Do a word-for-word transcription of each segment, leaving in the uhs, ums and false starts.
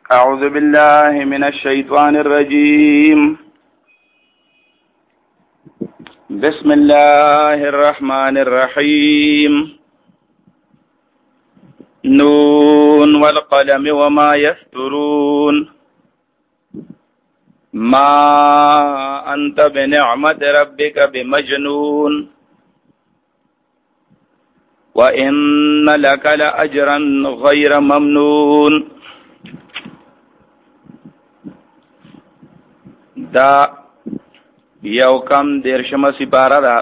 أعوذ بالله من الشيطان الرجيم. بسم الله الرحمن الرحيم. نون والقلم وما يسطرون. ما أنت بنعمة ربك بمجنون. وإن لك لأجرا غير ممنون. دا یو کم دیرشم سپاره دا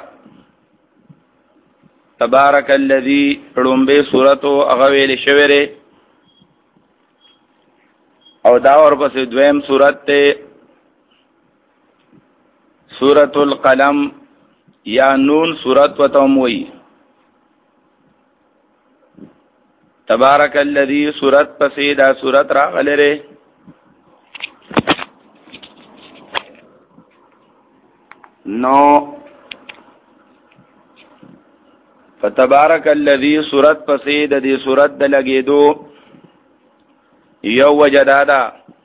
تبارک الذی رنبه سورتو اغویل شوره او دا ورپس دویم سورت تے سورت القلم یا نون سورت و توموی. تبارک الذی سورت پسی دا سورت را غلره نو فتبارک الذی سورت پسید دی سورت د لګیدو یو وجدادا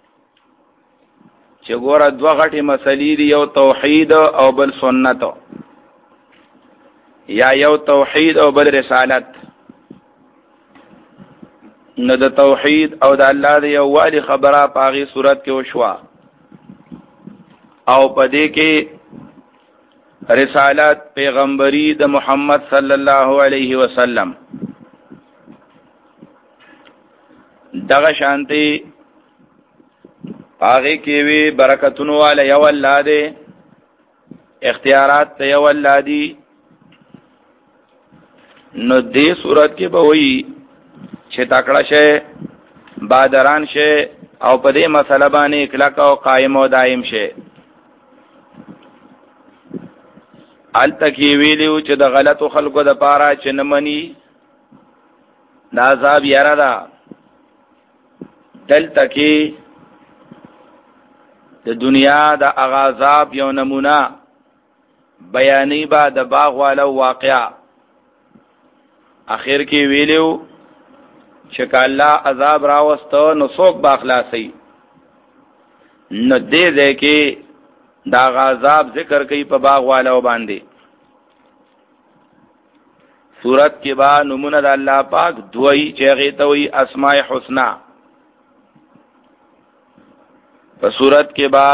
چې ګوره دوه غټي مسلې دی، یو توحید او بل سنت، یا یو توحید او بل رسالت. نو د توحید او د الله د یو والی خبره پاغي صورت کې وشوا او پدې کې رسالت پیغمبری د محمد صلی الله علیه وسلم. دغه شانتی هغه کې وی برکتونو والا یو الله دې، اختیارات ته یو الله دی. نو دې صورت کې به وی چې تکړه شه، بادران شه او په دې مسله باندې اخلاق او قائم او دائم شه. التکی ویلیو چې د غلطو خلقو د پاره چې نمنی دا عذاب یاره ده. دلتکی د دنیا د اغاظاب یو نمونه بیانی با د باغ والو واقعا. اخر کې ویلیو چې الله عذاب راوستو نو څوک با خلاصي. نو دې دې کې دا غذاب ذکر کوي په باغ والو باندې. سورت کې با نمونه د الله پاک دوی چې هغه ته وي اسماء الحسنا. په سورت کې با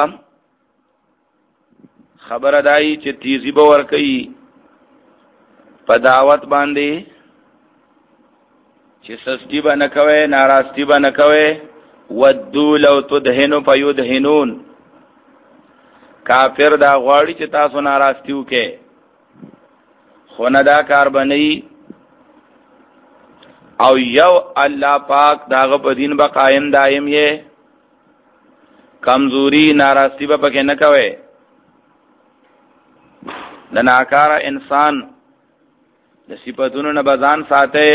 خبر ادائی چې تیزی به ور کوي په دعوت باندې، چې سستی به نه کوي، ناراستی به نه کوي. ودو لو تدهنو فیدهنون. کافر دا غواړي چې تاسو ناراستی وکې، خو نه دا کار بنئ. او یو الله پاک داغه په دین به قائم دائم یې، کمزوری ناراستی به پکې نه کوي. د ناکاره انسان د صفاتونو نه بزان ساته،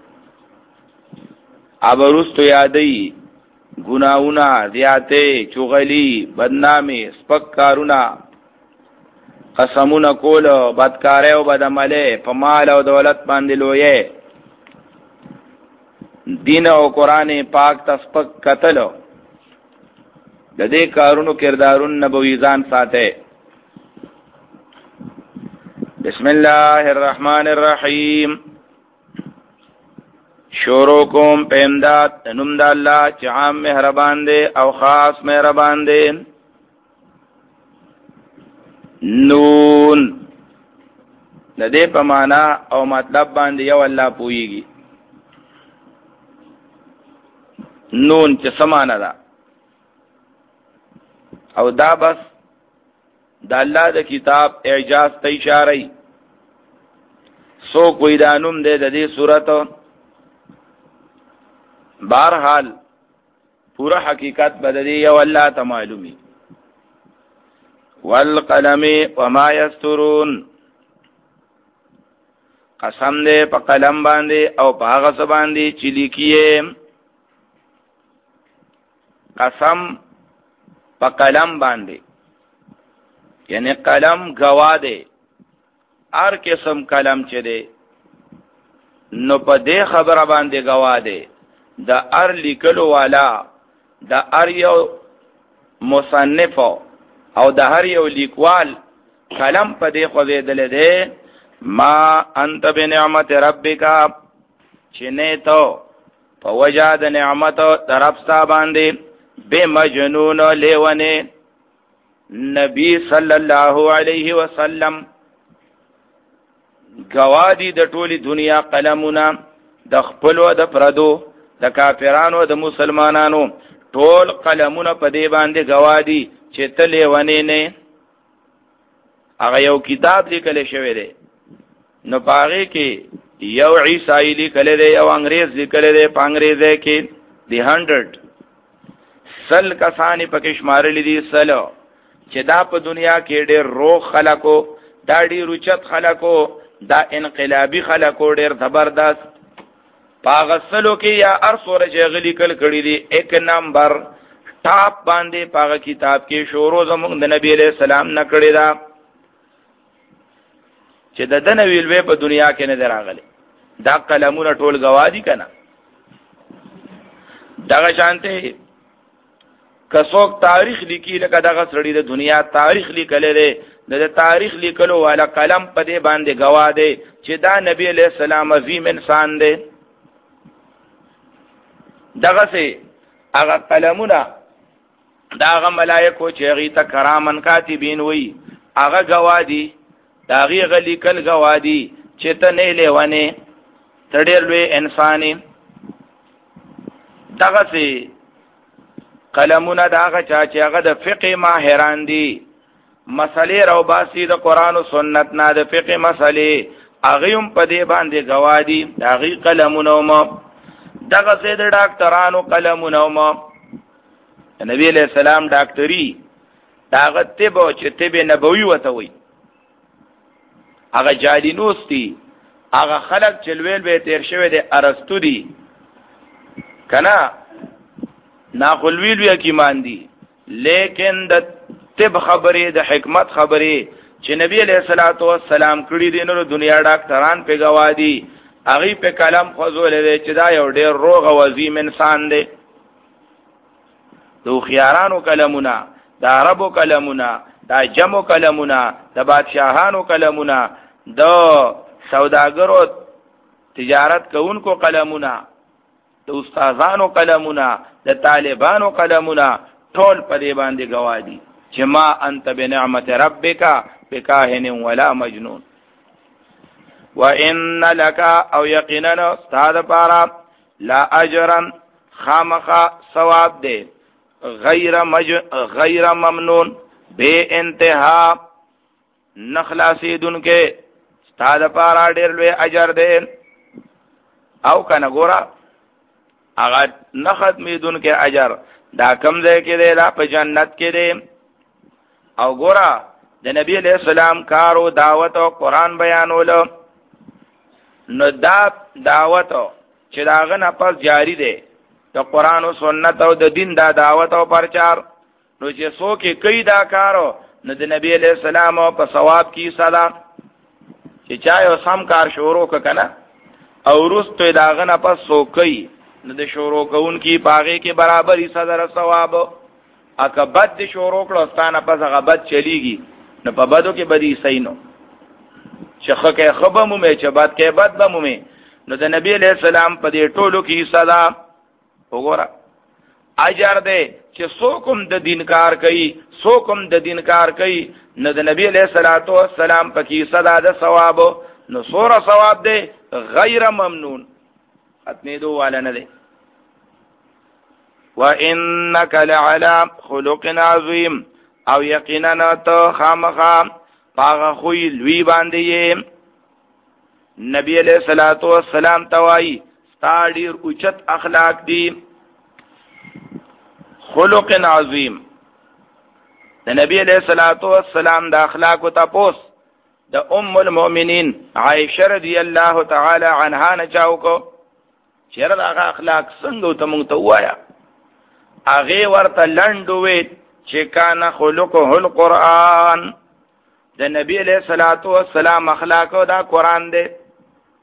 ابرستو یادی گناہونا، زیاته، چغلی، بدنامی، سپک کارونا، قسمونا کولو، بدکاره و بدعمله، پمال و دولت باندې لویه، دین او قرآن پاک تسپک قتلو. د دې کارونو کردارون نبوی ځان ساته. بسم الله الرحمن الرحیم. شروع کوم په امداد د نوم د الله چې عام مهربان دی او خاص مهربان دی. نون د دې په معنا او مطلب باندې یو الله پويږي. نون چې سمانه ده او دا بس د الله د کتاب اعجاز ته اشاره. سو کوئی دانوم دے د دې صورت. بہرحال پورا حقیقت بدلی یو اللہ تا معلومی. والقلم وما یسترون. قسم دے پا قلم باندے او پا غص باندے چلی کیے. قسم پا قلم باندے یعنی قلم گوا دے، ار قسم قلم چے دے نو پا دے خبر باندے گوا دے. دا ار لیکلو والا د هر یو مصنف او د هر یو لیکوال کلم په دې خوځېدل دی ما انت بنعمت ربک چې نه ته په وجه د نعمت طرف ستا باندې به مجنون لیونه نبی صلی الله علیه وسلم گوادی د ټولی دنیا قلمونه د خپل او د پردو د کافرانو او د مسلمانانو ټول قلمونه په دې باندې گوادی چې ته لیونه نه. هغه یو کتاب لیکل شوی دی نو پاره کې یو عیسائی لیکل دی یو انګریز لیکل دی په انګریزي کې دی هندرد سل کسانی پکې شمارل دي سلو چې دا په دنیا کې ډېر روغ خلکو دا ډېر اوچت خلکو دا انقلابی خلکو ډېر زبردست پاغسلو کې یا ارسوره چې غلي کل کړي دي ایک نمبر ټاپ باندې پاغه کتاب کې شروع زموږ د نبی عليه السلام نه کړی دا چې د دنه ویلوي په دنیا کې نه دراغلي دا قلمونه ټول گوادی کنه. دغه شانته کڅوک تاریخ لیکي لکه دغه سړی د دنیا تاریخ لیکل دی د تاریخ لیکلو والا قلم په دې باندې گواه دی چې دا نبی علیہ السلام عظیم انسان دی. دغه سه هغه قلمونه دا هغه ملائکه چې هغه ته کرامن کاتبین وي هغه گواه دي دا غي غلی کل گواه دي چې ته نه لیونه تړل وی انساني. دغه سه قلمونه داغه چا چې هغه د فقه ماهران دي مسلې راو باسي د قران او سنت نه د فقه مسلې هغه هم په دې باندې گوادي داغي قلمونه مو دغه سید ډاکټرانو قلمونه مو نبی علیہ السلام ډاکټري داغه طب او چې طب نبوي وته وي هغه جالینوستی هغه خلق چلویل به تیر شوی د ارسطو دي کنا ناخلویل وی حکیمان دي لیکن د طب خبرې د حکمت خبرې چې نبی علیہ الصلوۃ والسلام کړي دي نو دنیا ډاکټران په گوادي هغه په کلام خوځول دي چې دا یو ډېر روغ او عظیم انسان دی. دو خيارانو کلمونه د عربو کلمونه د جمو کلمونه د بادشاہانو کلمونه د سوداګرو تجارت کوونکو کلمونه د استادانو کلمونه د طالبانو کلمونه ټول په دې باندې گوادي چې ما انت بنعمت ربک بکاهن ولا مجنون. وان لك او یقینا استاد پارا لا اجرا خامخ ثواب دے غیر مج غیر ممنون بے انتہا نخلاصیدن کے استاد پارا ډیر لوی اجر دے او کنه ګورا اگر نختمیدون کې اجر دا کم ځای کې دی دا په جنت کې دی. او ګورا د نبی علیہ السلام کارو دعوت او قران بیانولو نو دا دعوت چې داغه نه پس جاری دی د قران او سنت او د دین دا دعوت او پرچار نو چې څوک کوي دا کارو نو د نبی علیہ السلام په ثواب کې صدا چې چا یو سم کار شروع ککنه او ورستو داغه نه پس څوک کوي نو د شروع کوون کی پاغه کې برابر حصہ در ثواب اکبد د شروع کړه ستانه پس هغه بد چلیږي نو په بدو کې بدی صحیح نو چې خکه خبم مې چې بد کې بد بم مې نو د نبی علیہ السلام په دې ټولو کې حصہ دا وګوره اجر دې چې څوکم د دین کار کوي څوکم د دین کار کوي نو د نبی علیہ الصلوۃ والسلام په کې حصہ دا د ثواب نو سوره ثواب دې غیر ممنون اتنی دو والا نه دی. وَإِنَّكَ لَعَلَى خُلُقٍ عَظِيمٍ او یقینا ته خامخا پاغه خوې لوی باندې یې نبی علیہ الصلوۃ والسلام توای ستاډیر اوچت اخلاق دي خلق عظیم د نبی علیہ الصلوۃ والسلام د اخلاق او تپوس د ام المؤمنین عائشہ رضی الله تعالی عنها نه چاو کو چیرې دا اخلاق څنګه ته مونږ ته وایا هغه ورته لندوي چې کان خلقه القرآن د نبی علیہ الصلوۃ والسلام اخلاق او دا قران دی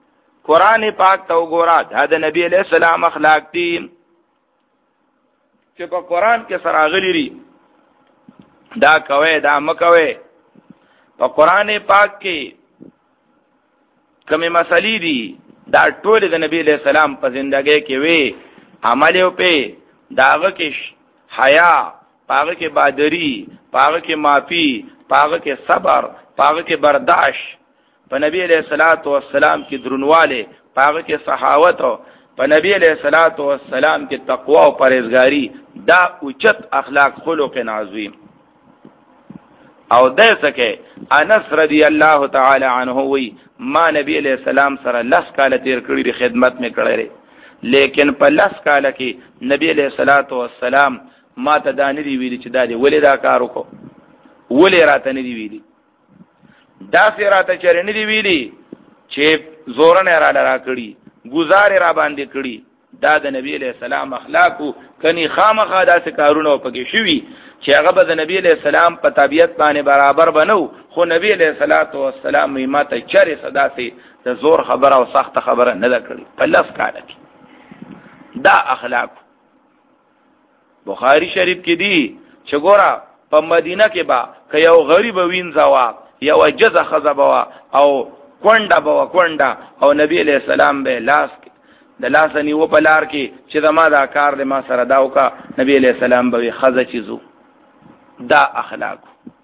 قران پاک ته وګورئ دا د نبی علیہ السلام اخلاق دي چې په قران کې سره غلي لري دا کوي دا مکوي. په قران پاک کې کومه مسلې دي دا ټول د نبی له سلام په ژوندۍ کې وي، عمل یو په داغه کې حیا، پاغه کې بادری، پاغه کې معافی، پاغه کې صبر، پاغه کې برداشت، په نبی علیہ الصلوۃ والسلام کې درنواله، پاغه کې سخاوت، په نبی علیہ الصلوۃ والسلام کې تقوا او پرهیزګاری، دا اوچت اخلاق خلق عظیم. او دسکه انس رضی الله تعالی عنہ وی ما نبی علیہ السلام سره لس کال تیر کړی دی خدمت می کړی، لیکن په لس کال کې نبی علیہ الصلوۃ والسلام ما ته دانی دی ویلی چې دا دی ولې دا کار وکړو، ولې راته نه دی ویلی، دا سي راته چرې نه دی ویلی چې زور نه را لرا کړی، گزار را باندې کړی. دا د نبی علیہ السلام اخلاقو کني خامخا داسې کارونه پکې شوي چې هغه به د نبی علیہ السلام په طبیعت باندې برابر بنو، خو نبی علیہ الصلوۃ والسلام ما ته چرې صدا سي د زور خبره او سخت خبره نه کړی په لس کال کې. دا اخلاق بخاری شریف کې دی چې ګوره په مدینه کې با که یو غریب وینځوا یو عجزه خزبوا او کونډه بوا کونډه او نبی علیہ السلام به لاس د لاس نیو په لار کې چې زما دا کار دې ما سره داو کا، نبی علیہ السلام به خزه چیزو. دا اخلاق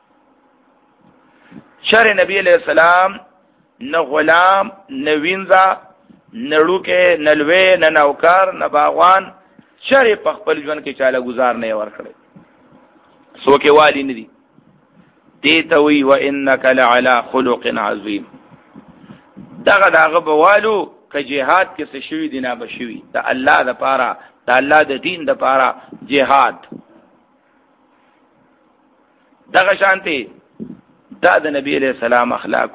شر نبی علیہ السلام نه غلام نه وینځه نه لوکه نه لوی نه نوکر نه باغوان شر په خپل ژوند کې چاله گزار نه ور کړی، سوکه والی نه دي. دې ته وی و انک لعلى خلق عظیم. دغه دغه بوالو که جهاد کې څه شوی دی نه بشوی د الله د پاره د الله د دین د پاره جهاد. دغه شانتي دا د نبی علیہ السلام اخلاق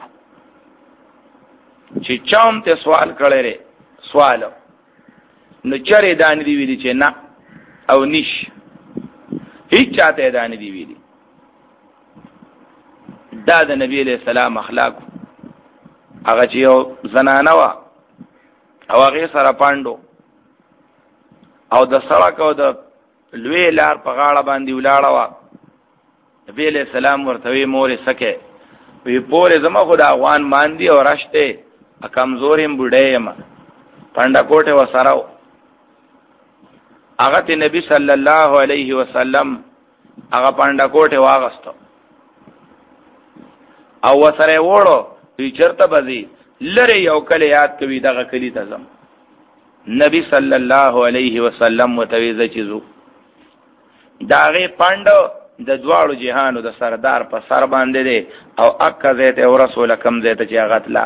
چې چوم ته سوال کړي ره سوال نو چرې دان دی ویلي چې نه او نش هیڅ چاته دان دی ویلي. دا د نبی علیہ السلام اخلاق هغه چې یو زنانه وا او هغه سره پاندو او د سړک او د لوی لار په غاړه باندې ولاړه وا. نبی علیہ السلام ورته مور سکه وی پورې زما خدا افغان ماندی او راشته کمزوریم بډې ما پاندا کوټه وسراو. هغه ته نبی صلی الله علیه وسلم هغه پاندا کوټه واغستو او وسره وړو وی چرته بزی لره یو کله یاد کوي دغه کلی ته زم. نبی صلی الله علیه وسلم متویزه چیزو داغه پاندو د دواړو جهانو د سردار په سر باندې دی او اکه زیت او رسول کم زیت چې غتلا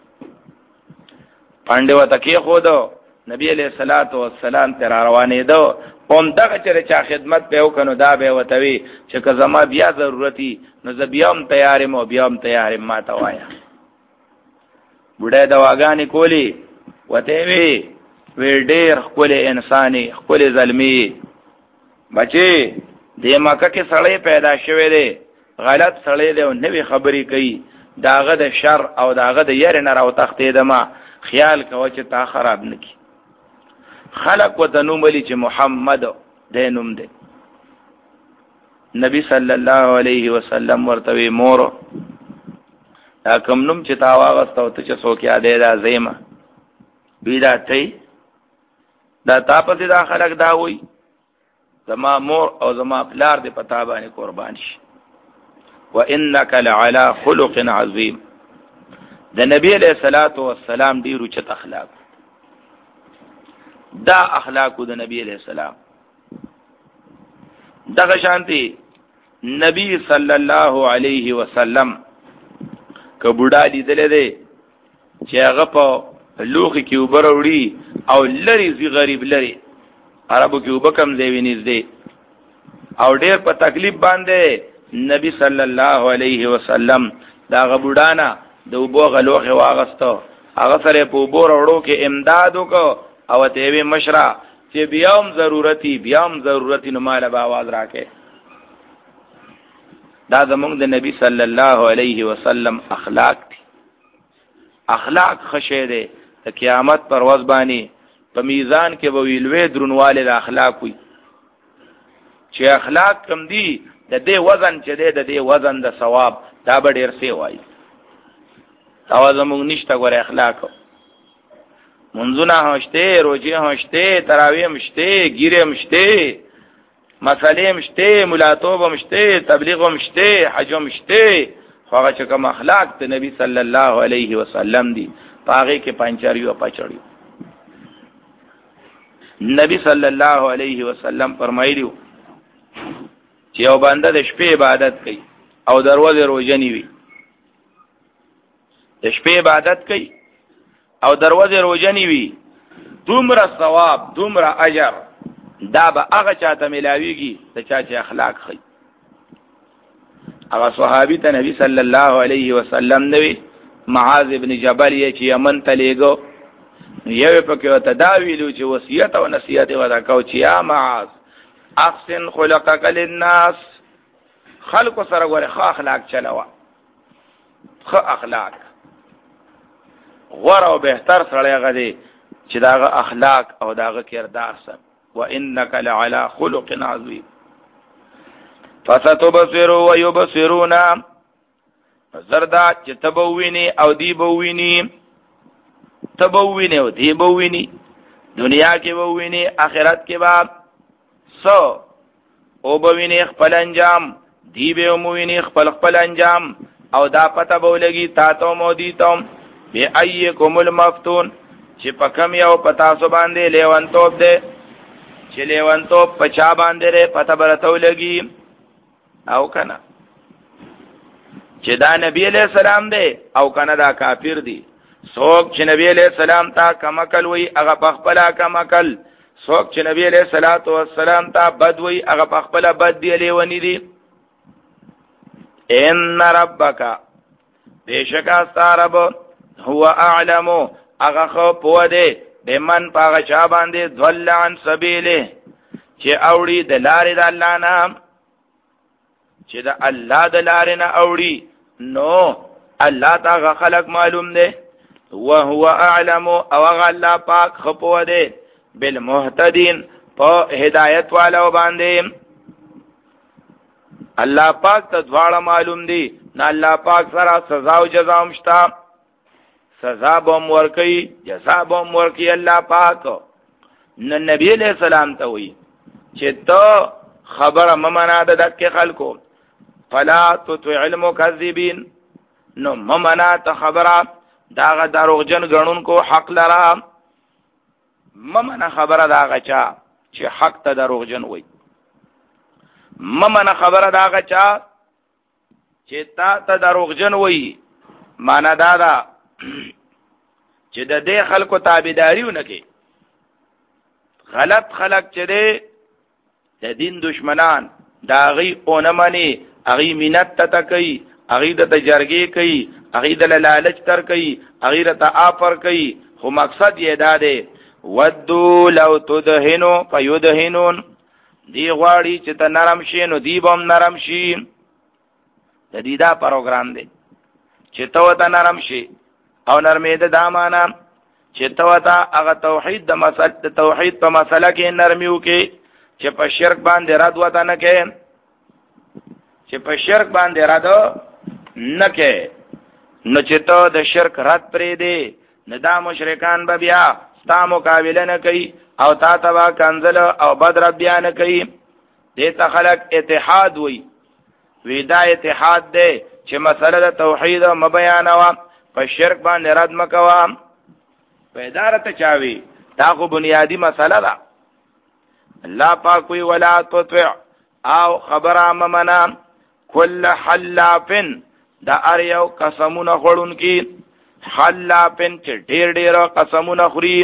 پاندو ته کې خود نبی علیہ الصلوۃ والسلام تر روانې دو قوم دغه چې چا خدمت په وکنو دا به وتوي چې که زما بیا ضرورتي نو ز بیام تیارې مو بیام تیارې ما ته وایا. بډای دواګانې کولی وته وی وی ډېر خپل انساني خپل ظلمي بچي د مکه کې سړی پیدا شوی دی غلط سړی دی او نوې خبرې کوي داغه د شر او داغه د ير نه راو تختې دما خیال کوه چې تا خراب نکي. خلق وتنو ملي چې محمد دینوم دی. نبی صلی الله علیه وسلم ورته مور دا کوم نوم چې تا واغستو ته چې څوک یادې دا زېما ویدا ته دا تاسو دې دا خلق دا وای زما مور او زما پلار دې پتا باندې قربان شي. وانک لعلى خلق عظیم. د نبی علیہ الصلوۃ والسلام ډیرو چت اخلاق دا اخلاق د نبی علیہ السلام دغه شانتي نبی صلی الله علیه وسلم کبوډا لیدل دي چې هغه په لوخي کې وبروړي او لری زی غریب لری عربو کې وبکم دی وینځ دی او ډېر په تکلیف باندې نبی صلی الله علیه وسلم دا غبوډانا د وبو غلوخه واغستو هغه سره په وبو وروړو کې امداد وکړو او ته وی مشرا چې بیام ضرورتي بیام ضرورتي نو مال به आवाज راکې. دا زمونږ د نبی صلی الله علیه وسلم اخلاق دي. اخلاق خشه دي د قیامت پر ورځ باندې په میزان کې به ویلوي درنواله د اخلاق وي. چې اخلاق کم دي د دې وزن چې دی د دې وزن د ثواب دا به ډېر سی وایي. او زموږ نشته ګوره اخلاق، منځونه هم شته، روزې هم شته، تراویح هم شته، ګیرې هم شته، مسلې هم شته، ملاتوب هم شته، تبلیغ هم شته، حج هم شته، خو هغه چې کوم اخلاق د نبی صلی الله علیه وسلم دي په هغې کې پنچریو پچړیو. نبی صلی الله علیه وسلم فرمایلیو چې یو بنده د شپې عبادت کوي او د ورځې روزه نیوي، د شپې عبادت کوي او د ورځې روزه نیوي، دومره ثواب دومره اجر دا به هغه چاته ملاویږي د چا چې اخلاق ښه. هغه صحابي ته نبی صلی الله علیه وسلم نوی معاذ ابن جبل یې چې یمن ته لیږو، یو پکې ورته دا ویلو چې وصیت او نصیحت یې ورته کو چې یا معاذ احسن خلقک للناس، خلقو سره ګوره ښه اخلاق چلوه، ښه اخلاق. غوره او بهتر سړی هغه دی چې د هغه اخلاق او د هغه کردار سم. وانک لعلی خلق عظیم فستبصر ويبصرون، زردا چې تبوینی او دی بوینی، تبوینی او دی بوینی، دنیا کې بوینی آخرت کې با سو او بوینی خپل انجام، دی به موینی خپل خپل انجام، او دا پته بولګي تا ته مو دی ته بی ایکم المفتون چې پکم یو پتا سو باندې لیوانتوب دے، چې لیوانتوب پچا باندې ره پته برتو لګي او کنه چې دا نبی علیہ السلام دی او کنه دا کافر دی. څوک چې نبی علیہ السلام ته کمکل وی هغه پخپلا کمکل، څوک چې نبی علیہ الصلوۃ والسلام ته بد وی هغه پخپلا بد دی لیونی دی. ان ربک بیشکا ستارب هو اعلم هغه خو پوه دی بمن پاغه چا باندې ضل عن سبیله چې اوړي د لارې د الله نه، چې د الله د لارې نه اوړي نو الله تا خلق معلوم دی. وهو اعلم او هغه الله پاک خپو دی بالمهتدین په هدایت والو باندې. الله پاک ته دواړه معلوم دی، نه الله پاک سره سزا او جزا مشتا، سزا بم ورکی جزا بم ورکی الله پاک. نو نبی علیہ السلام ته وی چې ته خبره ممنه د دک خلکو، فلا تطع المكذبين، نو ممنه ته خبره داغه دروغجن غنون کو حق لرا، ممنه خبره داغه چا چې حق ته دروغجن وای، ممنه خبره داغه چا چې تا ته دروغجن وای. معنا دا دا چې د دې خلکو تابعداریونه کې غلط خلق چې دې د دین دشمنان دا غي اونمني، اغي مینت ته کوي، اغي د تجرګي کوي، اغي د لالچ تر کوي، اغي د آفر کوي، خو مقصد یې دا دی ودو لو تدهنو فیدهنون، دی غواړي چې ته نرم شې نو دی بم نرم شي. د دې دا پروګرام دی چې ته وته نرم شي او نرمې ده دا معنا چې ته وته هغه توحید د مسله د توحید په مسله کې نرمیو کې، چې په شرک باندې رد وته نه کې، چې په شرک باندې رد نه کې، نو چې ته د شرک رد پرې دی نه دا مشرکان به بیا ستا مقابله نه کوي او تا ته به کنزل او بد رد بیا نه کوي. دې ته خلق اتحاد وي، وی دا اتحاد دی چې مسله د توحید م بیانوا په شرک باندې رد مکوا. پیدارته چاوي دا خو بنیادی مسله ده. الله پاک وی ولا تطع او خبره ممنا کل حلافن دا اریو قسمونه خورون کی، حلافن چې ډیر ډیر قسمونه خوري،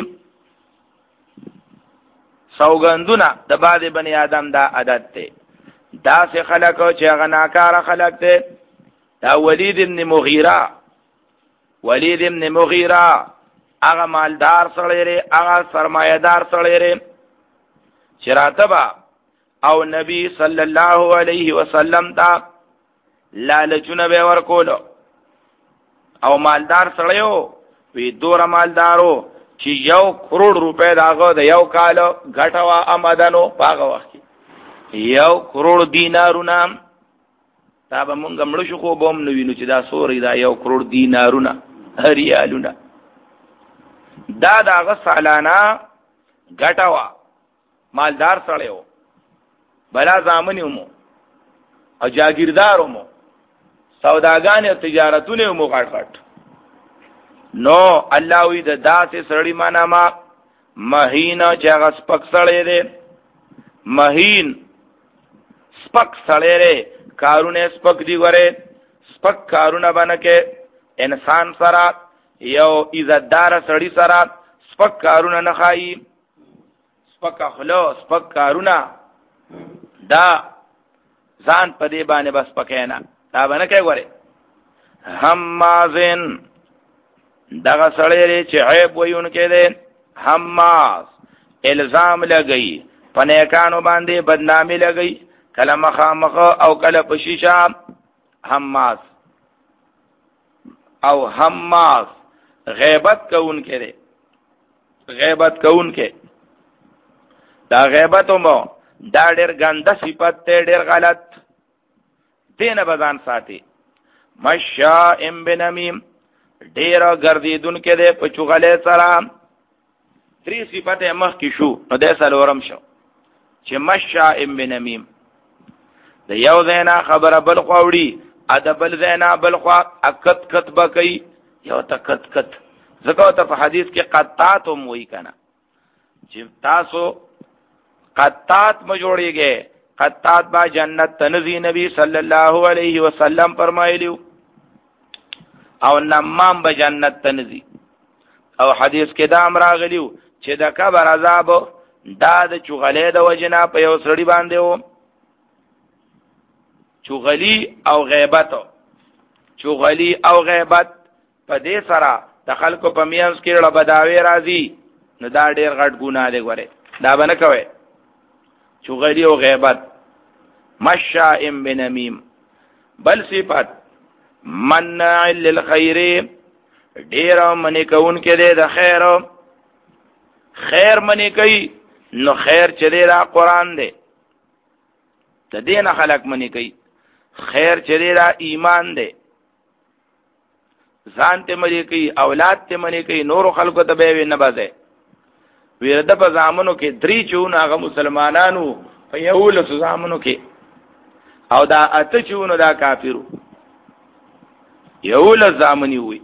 سوګندونه د بعض بنی آدم دا عادت ده. دا سه خلقو چې هغه ناکاره خلق ده. دا ولید ابن مغیره، ولید ابن مغیره هغه مالدار سړی لري، هغه سرمایه‌دار سړی لري چې راتبه او نبی صلی الله علیه وسلم ته لالچونه به ورکولو، او مالدار سړیو وی دور مالدارو چې یو کروڑ روپے داغه د یو کال غټوا آمدنو پاغه وخت یو کروڑ دینارونه تا به مونږ مړ شو خو به هم نه وینو چې دا سوري دا یو کروڑ دینارونه ریالونه دا د هغه سالانه ګټه وه مالدار سړی و بلا زامن یې مو او جاګیردار مو سوداګانې او تجارتونه مو غټ غټ نو الله وی د داسې سړی معنا ما مهین چې هغه سپک سړی دی مهین سپک سړی دی کارونه سپک دی غره سپک کارونه باندې انسان سره یو عزتدار سړی سره سپک کارونه نه خایي سپک اخلو سپک کارونه دا ځان په دې باندې بس پکېنا دا باندې کوي غره همازن دغه سړی چې عیب وایونکې دی هماز الزام لګي پنهکانو باندې بدنامي لګي کله مخامخ او کله په شیشه هماز او هماز غیبت کوونکې دی غیبت کوونکې دا غیبت مو دا ډېر ګنده صفت دی ډېر غلط دینه بزان ساتي مشاء بنمیم ډېر ګرځیدونکې دی په چغلې سره درې صفت مخ کې شو نو د سلورم شو چې مشاء بنمیم د یو زینا خبره بل خوړی ادب بل زینا بل خوا اکت کت بکئی یو تکت کت زکه ته په حدیث کې قطات هم وی کنه چې تاسو قطات م جوړیږي قطات با جنت تنزی نبی صلی الله علیه وسلم فرمایلیو او نمام به جنت تنزی او حدیث کې دا امر راغلیو چې د قبر عذاب دا د چغلې د وجنا په یو سړی باندې وو چغلی او غیبت چغلی او غیبت په دې سره د خلکو په میانس کې له بداوی راځي نو دا ډېر غټ ګناه دی ګوره دا باندې کوي چغلی او غیبت مشاء بنمیم بل صفات منع للخير ډیر منی کون کې دی د خیر خیر منی کوي نو خیر چلی را قرآن دی ته دین خلق منی کوي خیر چلی را ایمان دی ځان ته منی کوي اولاد ته منی کوي نور خلقو ته به نه بځه ورده په زامنو کې درې چون هغه مسلمانانو په یو له زامنو کې او دا اته چون دا کافرو یو له زامنی وي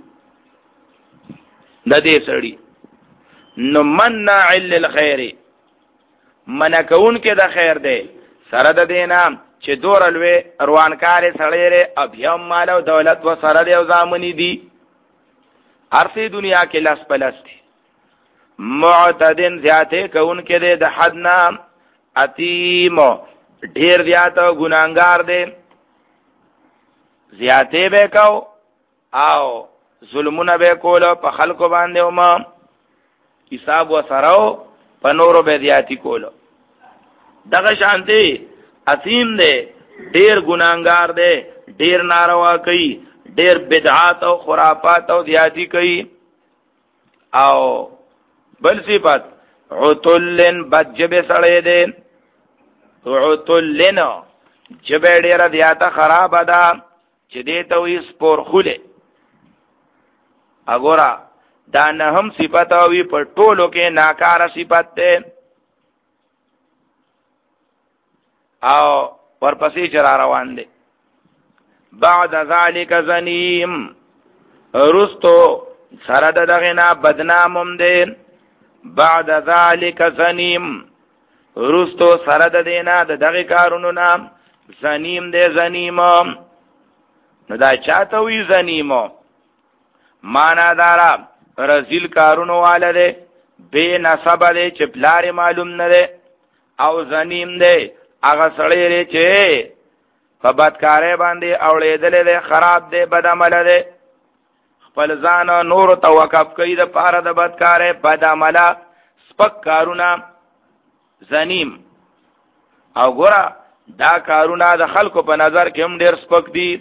د دې سړی نو منع للخير منکون کې د خیر دی سره د دینا چې دور الوی روانکار سړی ری ابيام مال او دولت و سره دی او زامنی دی ارسی دنیا کې لاس پلستی معتدن زیاته کون کې دی د حد نام اتیم ډیر زیات ګناګار دی زیاته به کو او ظلمونه به کول په خلکو باندې او ما حساب وسراو په نورو به زیاتی کول دغه شانتي اتیم دی ډیر ګناګار دی ډیر ناروا کوي ډیر بدعات او خرافات او زیاتی کوي او بل صفات عتلن بجب سړی دی عتلن جبه ډیر زیاته خراب ده چې دې ته وي سپور خوله اګورا دا نه هم صفات او په ټولو کې ناکاره صفات ده او ورپسې چر روان دي بعد ذالک زنیم رستو سره دغه نه بدنامم دي بعد ذالک زنیم رستو سره د دینه دغه کارونو نام زنیم دي زنیم نو دا چاته وی زنیمو معنا دارا رزیل کارونو والده بے نسب ده چې پلار معلوم نه ده او زنیم ده هغه سړی لري چې په بدکارۍ باندې اوړېدل ده خراب ده بد عمل ده خپل ځان نور توقف کوي د پاره د بدکارۍ بد عمل سپک کارونه زنیم او ګوره دا کارونه د خلکو په نظر کې هم ډېر سپک دي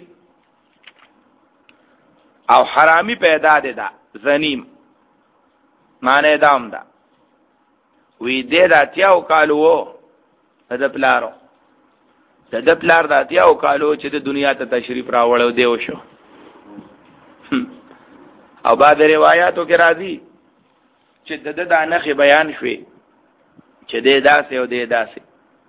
او حرامی پیدا دی دا زنیم معنی دام دا وی دی دا تیاو کالو د پلارو د د پلار د اتیاو کالو چې د دنیا ته تشریف راوړو دیو شو. او بعد روایتو کې راځي چې د د دانخ بیان شوي چې د داسې او د داسې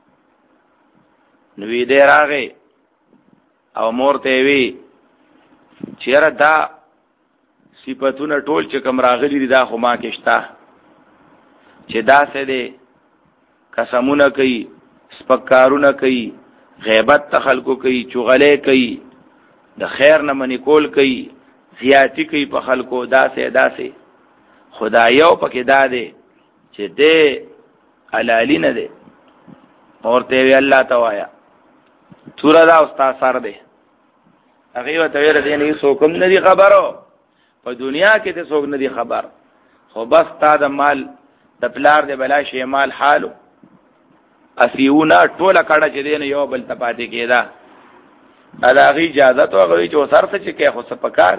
نوې دې راغې او مور ته وی چیرې دا صفاتونه ټول چې کوم راغلي دي دا خو ما کې شته چې داسې دې قسمونه کوي سپکارونه کوي غیبت تخلقو کوي چغلې کوي د خیر نه منی کول کوي زیاتی کوي په خلکو داسې داسې خدایو پکې دا دی چې دې علالی نه دی اورته وی الله توایا تورا دا استاد سره دی هغه وته ویل دي نه څوک نه دی خبرو په دنیا کې ته څوک نه دی خبر خو بس تا د مال د پلار د بلا شی مال حالو اسیونا ټوله کړه چې دین یو بل تپاتې کېدا اداغي اجازه تو غوي چې سر ته چې کې خو سپکار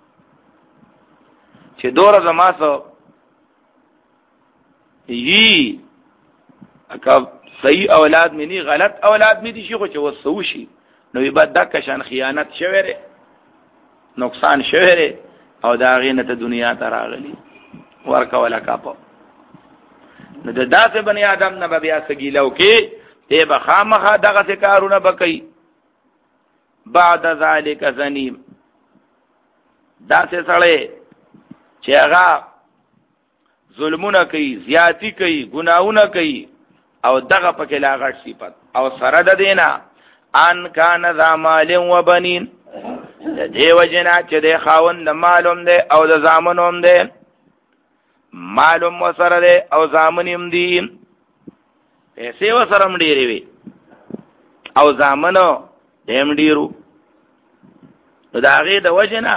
چې دور زماسو یي اکا صحیح اولاد منی غلط اولاد می دي شي خو چې وسو شي نو یبد دک شان خیانت شوره نقصان شوره او دا غینه ته دنیا ته راغلی ورکا ولا کاپو نو د داسې بنی آدم نه بیا سګیلو کې ته به خامخا دغه کارونه بکئی بعد ذالک زنیم داسې سړی چې هغه ظلمونه کوي زیاتی کوي ګناونه کوي او دغه پکې لا غټ صفت او سره د دینا ان کان ذا مال و بنین د دیو جنا چې د خاوند د مالوم دی او د زامنوم دی معلوم وسره ده او زامنیم دي پیسې وسره مډيري وي او زامنو دیم ډیرو نو دا غي د وجنا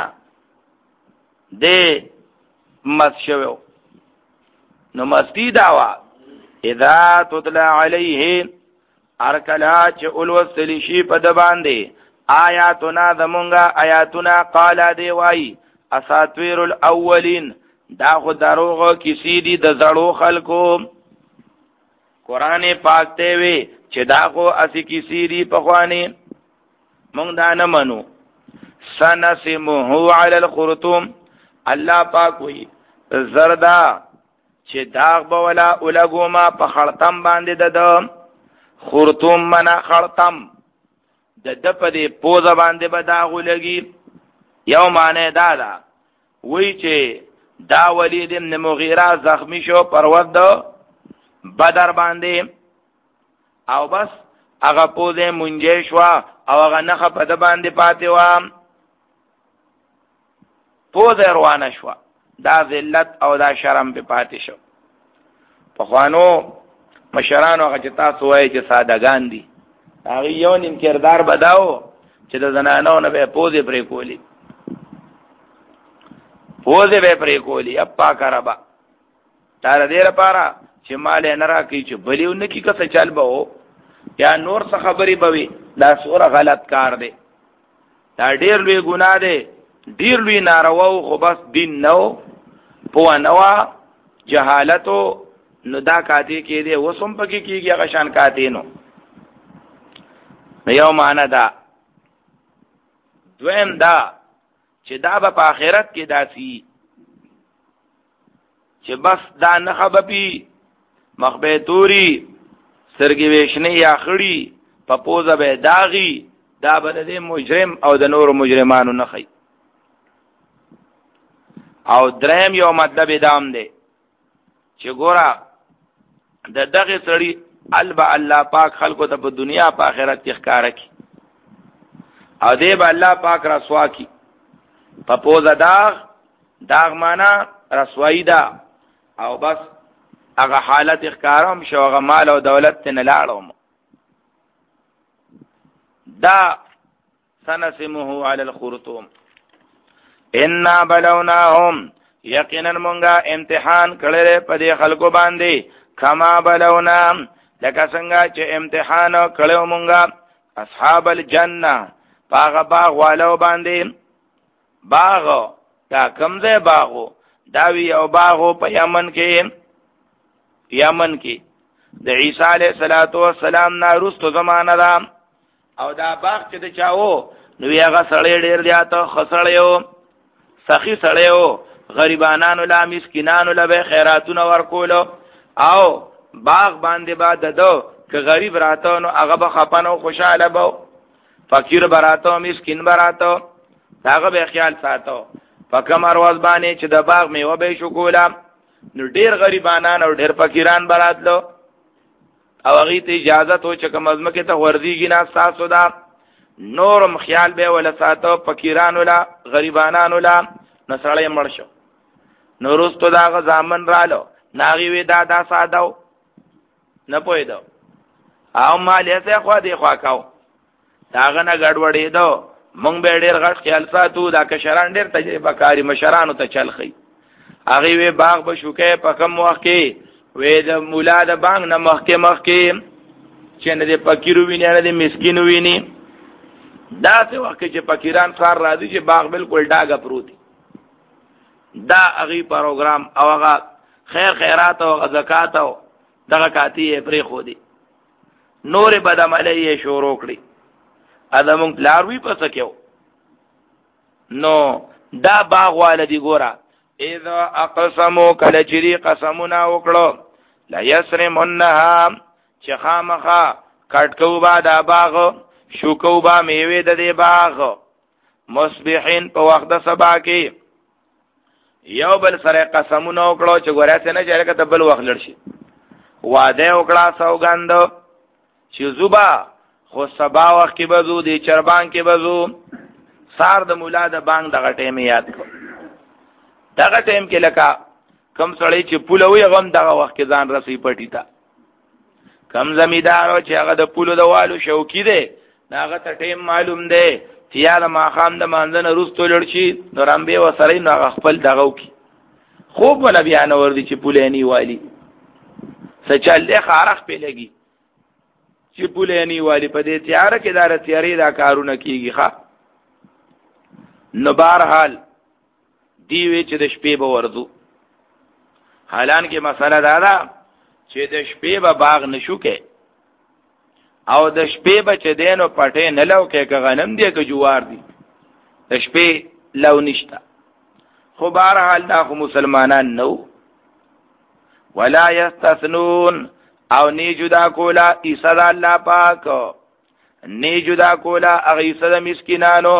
د مسشو نو مستی داوا اذا تطلع عليه ارکلا چې اولوستلی شي په د باندې آیاتنا زمونږه آیاتنا قال دی وای اساطیر الاولین دا خو دروغ کسی دی د زړو خلکو قران پاک ته وی چې دا خو اسی کسی دی په خوانی مونږ دا نه منو سنسمه علی الخرطوم الله پاک وی زردا چې داغ به ولا اولګوما په خړتم باندې د خرطوم منا خړتم د د په دې پوزه باندې به داغ ولګي یو معنی دا دا وی چې دا ولید ابن مغیره زخمی شو پر ود بدر باندې او بس هغه پوزه مونږه شو او هغه نخ په د باندې پاتې و پوزه روانه شو دا ذلت او دا شرم په پاتې شو په خوانو مشرانو هغه چې تاسو وایي چې سادهګان دي هغه یو نیم کردار بداو چې د زنانو نه به پوزه پرې کولی پوزه به پرې کولی اپا کربا تر دې لپاره چې مال نه راکې چې بلیو نه کی کسه چل به یا نور څه خبري بوي دا سوره غلط کار دی دا ډیر لوی ګناه دی ډیر لوی ناروا خو بس دین نو په نوا جهالتو نو دا کاته کې دی وسم پکې کېږي هغه شان کاته نو یو معنا دا دویم دا چې دا په آخرت کې داسي چې بس دا نه خبپی مخبه توري سرګي وښنه یا خړی په پوزه به داغي دا به د مجرم او د نور مجرمانو نه خي او دریم یو مطلب دام دی چې ګورا د دغه سړی البا الله پاک خلکو ته په دنیا په آخرت کې ښکارا کی او دی به الله پاک رسوا کی په پوزه داغ داغ معنا رسوایی دا او بس هغه حالت ښکارم شو هغه مال او دولت نه لاړم دا سنسمه علی الخرطوم ان بلوناهم یقینا مونږه امتحان کړل په دې خلکو باندې کما بلونا لکه څنګه چې امتحان کړو مونږه اصحاب الجنه باغ باغ والو باندې باغ دا کمزه باغو دا وی او باغو په یمن کې یمن کې د عیسی علیه الصلاۃ والسلام نه وروسته زمانہ دا او دا باغ چې د چاو نو هغه سړی ډیر زیاته خسړیو سخی سړیو غریبانانو لا مسکینانو لا به خیراتونه ورکول او باغ باندې با ددو که غریب راته نو هغه به خپنو خوشاله بو فقیر براته مسکین براته هغه به خیال ساتو فکم ارواز باندې چې د باغ میوه به شو کولا نو ډیر غریبانان او ډیر فقیران براتلو او هغه ته اجازه تو چې کوم ازمکه ته ورزيږي نه تاسو دا نورم خیال به ولا ساتو فقیران ولا غریبانان ولا نسړې مرشو نورستو دا غ ځامن رالو ناغي وی دا دا سادو نه پوهیدو او مال یې خو دې خوا کاو داغه نه ګډوډې دو مونږ به ډېر غټ خیال ساتو دا کشران ډېر تجربه کاری مشرانو ته چلخي هغه وی باغ به شوکې په کم وخت کې وې د مولا د بانګ نه مخکې مخکې چې نه دې فقیرو ویني نه دې مسکینو ویني دا څه وخت چې فقیران کار راځي چې باغ بالکل ډاګه پروتي دا هغه پروګرام او هغه خیر خیرات او زکات او دغه کاتی پرې خو دي نور بدعملی شروع کړی ادمون لاروی پس کېو نو دا باغ والدی ګورا اذا اقسموا کله چری قسمنا وکړو لا یسرمنها چې خامخه کټکو با دا باغ شوکو با میوه د دې باغ مصبحین په وخت د سبا کې یو بل سره قسمونه وکړو چې ګوریا څنګه چې لکه بل وخت لړشي واده وکړه سوګند چې زوبا خو سبا وخت کې بزو دی چربان کې بزو سار د مولا د بانګ دغه ټیم یاد کو دغه ټیم کې لکه کم سړی چې پولوي غم دغه وخت کې ځان رسي پټی تا کم زمیدارو چې هغه د پولو د والو شوکی دی هغه ته ټیم معلوم دی چې یاله ما خام د مانځنه روستو لړ شي نو رمبه وسرې نو خپل دغه کی خوب ولا بیان ور دي چې پولېنی والی سچل له خارخ په لګي چې پولېنی والی په دې تیار کې دار تیاری دا کارونه کیږي ښا نو بهرحال دی وی چې د شپې به ورځو حالان کې مسله دا ده چې د شپې به باغ نشو کې او د شپې به چې دینو پټې نه لو کې که غنم دی که جوار دی د شپې لو نشته خو بهرحال دا خو مسلمانان نو ولا یستثنون او نی جدا کولا عیسی د الله پاک نی جدا کولا هغه عیسی د مسکینانو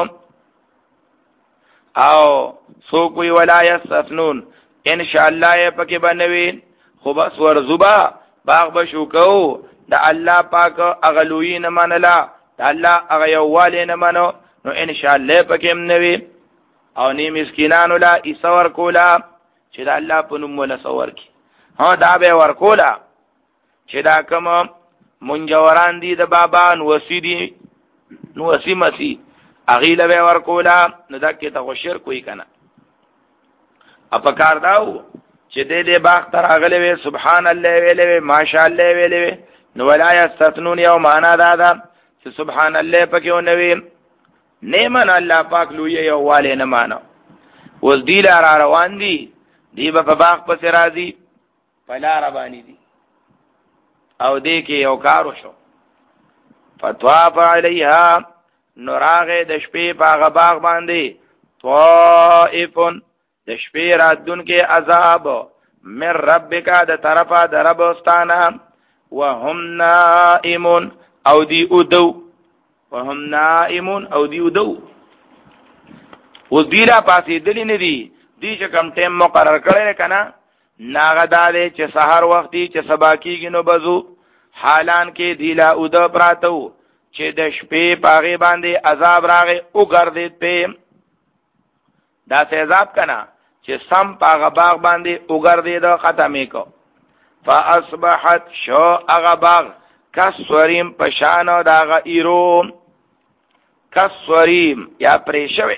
او سو کوئی ولا یستثنون ان شاء الله پکې بنوي خو بس ورزبا باغ بشو کو د الله پاک اغلوی نه منلا د الله هغه یووالی نه منو نو ان شاء الله پکې منوي او نی مسکینانو لا عیسی ور کولا چې د الله په نوم ولا سور کی ها دا به ور کولا چې دا کوم منجوران دي د بابا نو وسیدي نو وسی مسی اغیله به ور کولا نو دا کې ته شرک کوي کنه اپا کار داو چې دې دې باغ تر اغله وي سبحان الله ویلې ماشاء الله ویلې نو ولا یستثنون یو معنا دا ده چې سبحان الله پکې ونوي نیمن الله پاک لوی یو والے نه معنا وز دی لار روان دي دی په باغ پس راځي پلا ربانی دي او دې کې یو کار وشو فتواف علیها نوراغه د شپې په باغ باندې طائفن د شپې راتون کې عذاب من ربک د طرفه د رب واستانه وهم نائمون او دی ادو وهم نائمون او دی ادو اوس دی لا پاسې دلی نه دی دی چې کم ټیم مقرر کړی کنه ناغه داله چې سحر وختي چې سبا کېږي نو بزو حالان کې دی لا ادو پراتو چې د شپې پاغه باندې عذاب راغی او ګرځید په دا څه عذاب کنا چې سم پاغه باغ باندې او ګرځید ختمې کو فاصبحت شو اغه باغ کسوریم پشانو داغه ایرو کسوریم یا پریشوي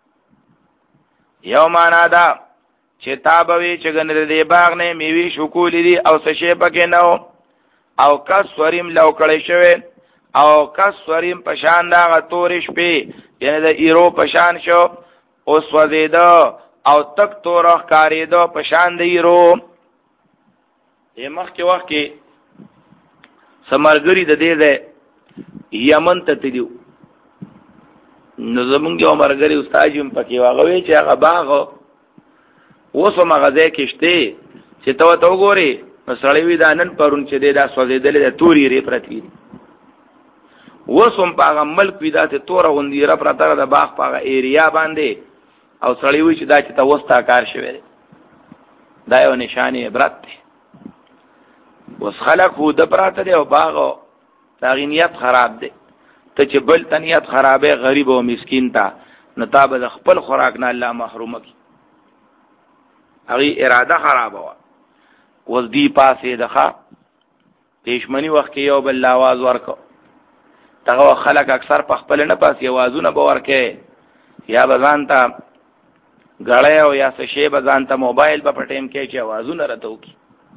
یو معنا دا چې تابوي چې ګنره دی باغ نه میوي شکول دي او څه شی پکې نو او کسوریم لو کړی شوی او کسوریم پشان داغه تورش په یعنی د ایرو پشان شو اوس وزیدو او تک تورخ کاریدو پشان د ایرو یې مخ کې وخت کې سمرګری د دې ده یمن ته تلو نو زمونږ یو مرګري استاد هم پکې واغوي چې هغه باغ اوس مغازه کې شته چې تو ته وګوري نو سړی وی دا نن پرون چې دا سوځېدلې د توري ری پرتی اوس هم په ملک وی دا ته تور غوندیره پرته د باغ په ایریا باندې او سړی وی چې دا چې توستا کار شوی دا یو نشانه عبرت دی. اوس خلق هو د پراته دی او باغ تاغینیت خراب دی ته چې بل تنیت خرابې غریب او مسکین تا نتاب د خپل خوراک نه الله محروم کی هغه اراده خراب وا اوس دی پاسې دغه پېشمنی وخت کې یو بل आवाज ورکو دغه خلک اکثر په خپل نه پاس یوازونه به ورکه یا بزان ته غړې او یا څه شی بزان ته موبایل په ټیم کې چې आवाजونه راتو کی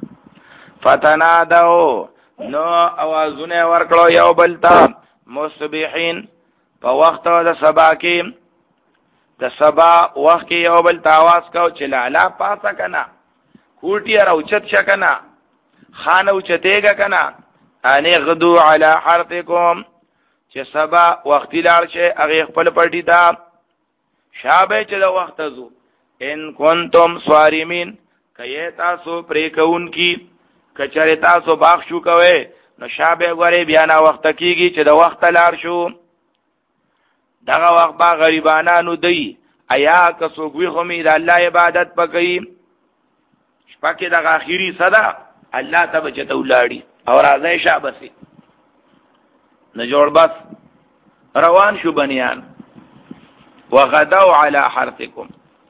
فتنادو نو आवाजونه ورکړو یو بل ته مصبحین په وخت د سبا کې د سبا وخت کې یو بل ته आवाज کو چې لالا پاسه کنا کوټی راوچت شکنا خان اوچتېګه کنا ان غدو علی حرتکم چې سبا وخت لاړ شي هغه خپل پټی دا شابه چې د وخت زو ان کنتم صارمین کای تاسو پرې کون کی کچره تاسو باغ شو کوي نو شابه غوري بیا نه وخت کیږي چې د وخت لاړ شو دغه وخت با غریبانانو دی ایا که څوک خو می د الله عبادت پکې شپکه دغه اخیری صدا الله ته بچته ولاړی او راځي شابسي نه جوړ بس روان شو بنیان وغدوا على حرثكم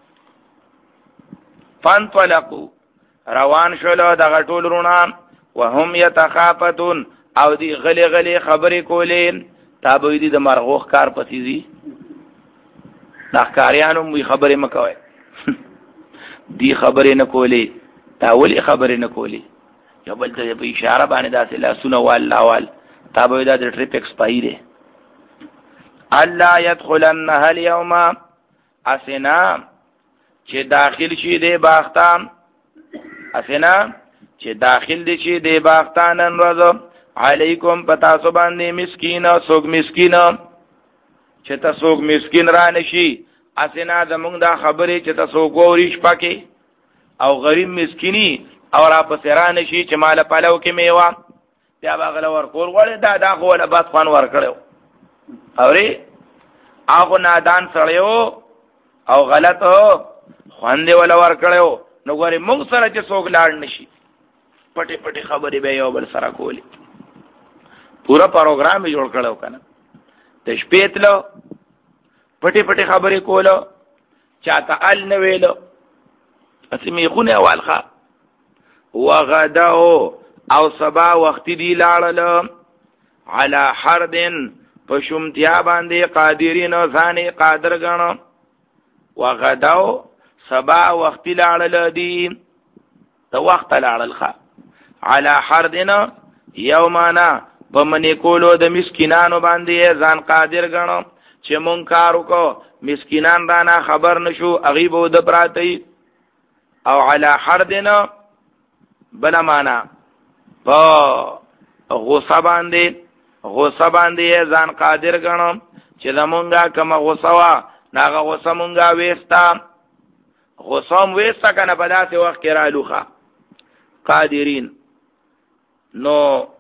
فانطلقوا روان شولو دغه ټول رونان وهم يتخافتون او دی غلی غلی خبرې کولې تابوی دی د مرغوخ کار پسې دي ناکاریانو مې خبرې مکوي دی خبرې نه کولې تاولی خبرې نه کولې یو بل ته په اشاره باندې داسې لاسونه والله وال تابوی دا د ټریپ ایکسپایری الله يدخلنها اليوم اسنا چې داخل شي دی باختام اسنا چې داخل دي شي دی باختان ورځ علیکم پتا سو باندې مسکین او سوګ مسکین چې تاسو مسکین را نشي اسنا زمونږ دا خبرې چې تاسو ګوريش پکې او غریب مسکینی او را پسې را نشي چې مال پالو کې میوا بیا باغله ور کول غوړې دا دا خو له باد خوان ور کړو اوري هغه نادان سړیو او غلطو خوان دی ولا ور کړو نو ګوري موږ سره چې څوک لاړ نشي پټي پټي خبرې به یو بل سره کولی پورا پروګرام جوړ کړو کنه د شپې تلو پټي پټي خبرې کولو چاته ال نه ویلو اسمي خونه والخه وغداو او سبا وخت دی لاړل علی حردن پشمتیا باندې قادرین ځانې قادر غنو وغداو سبا وخت لاړل دی ته وخت لاړل خا علی حردن یومانا پمنې کولو د مسکینانو باندې ځان قادر غنو چې مونږ کار وکړو مسکینان رانا خبر نشو غیب او د پراتی او علی حردن بلا معنا په غصه باندې غصه باندې ځان قادر غنو چې زمونږه کوم غصه وا ناغه غصه مونږه وېستا غصه مو وېستا کنه په داسې وخت کې را لوخه قادرین نو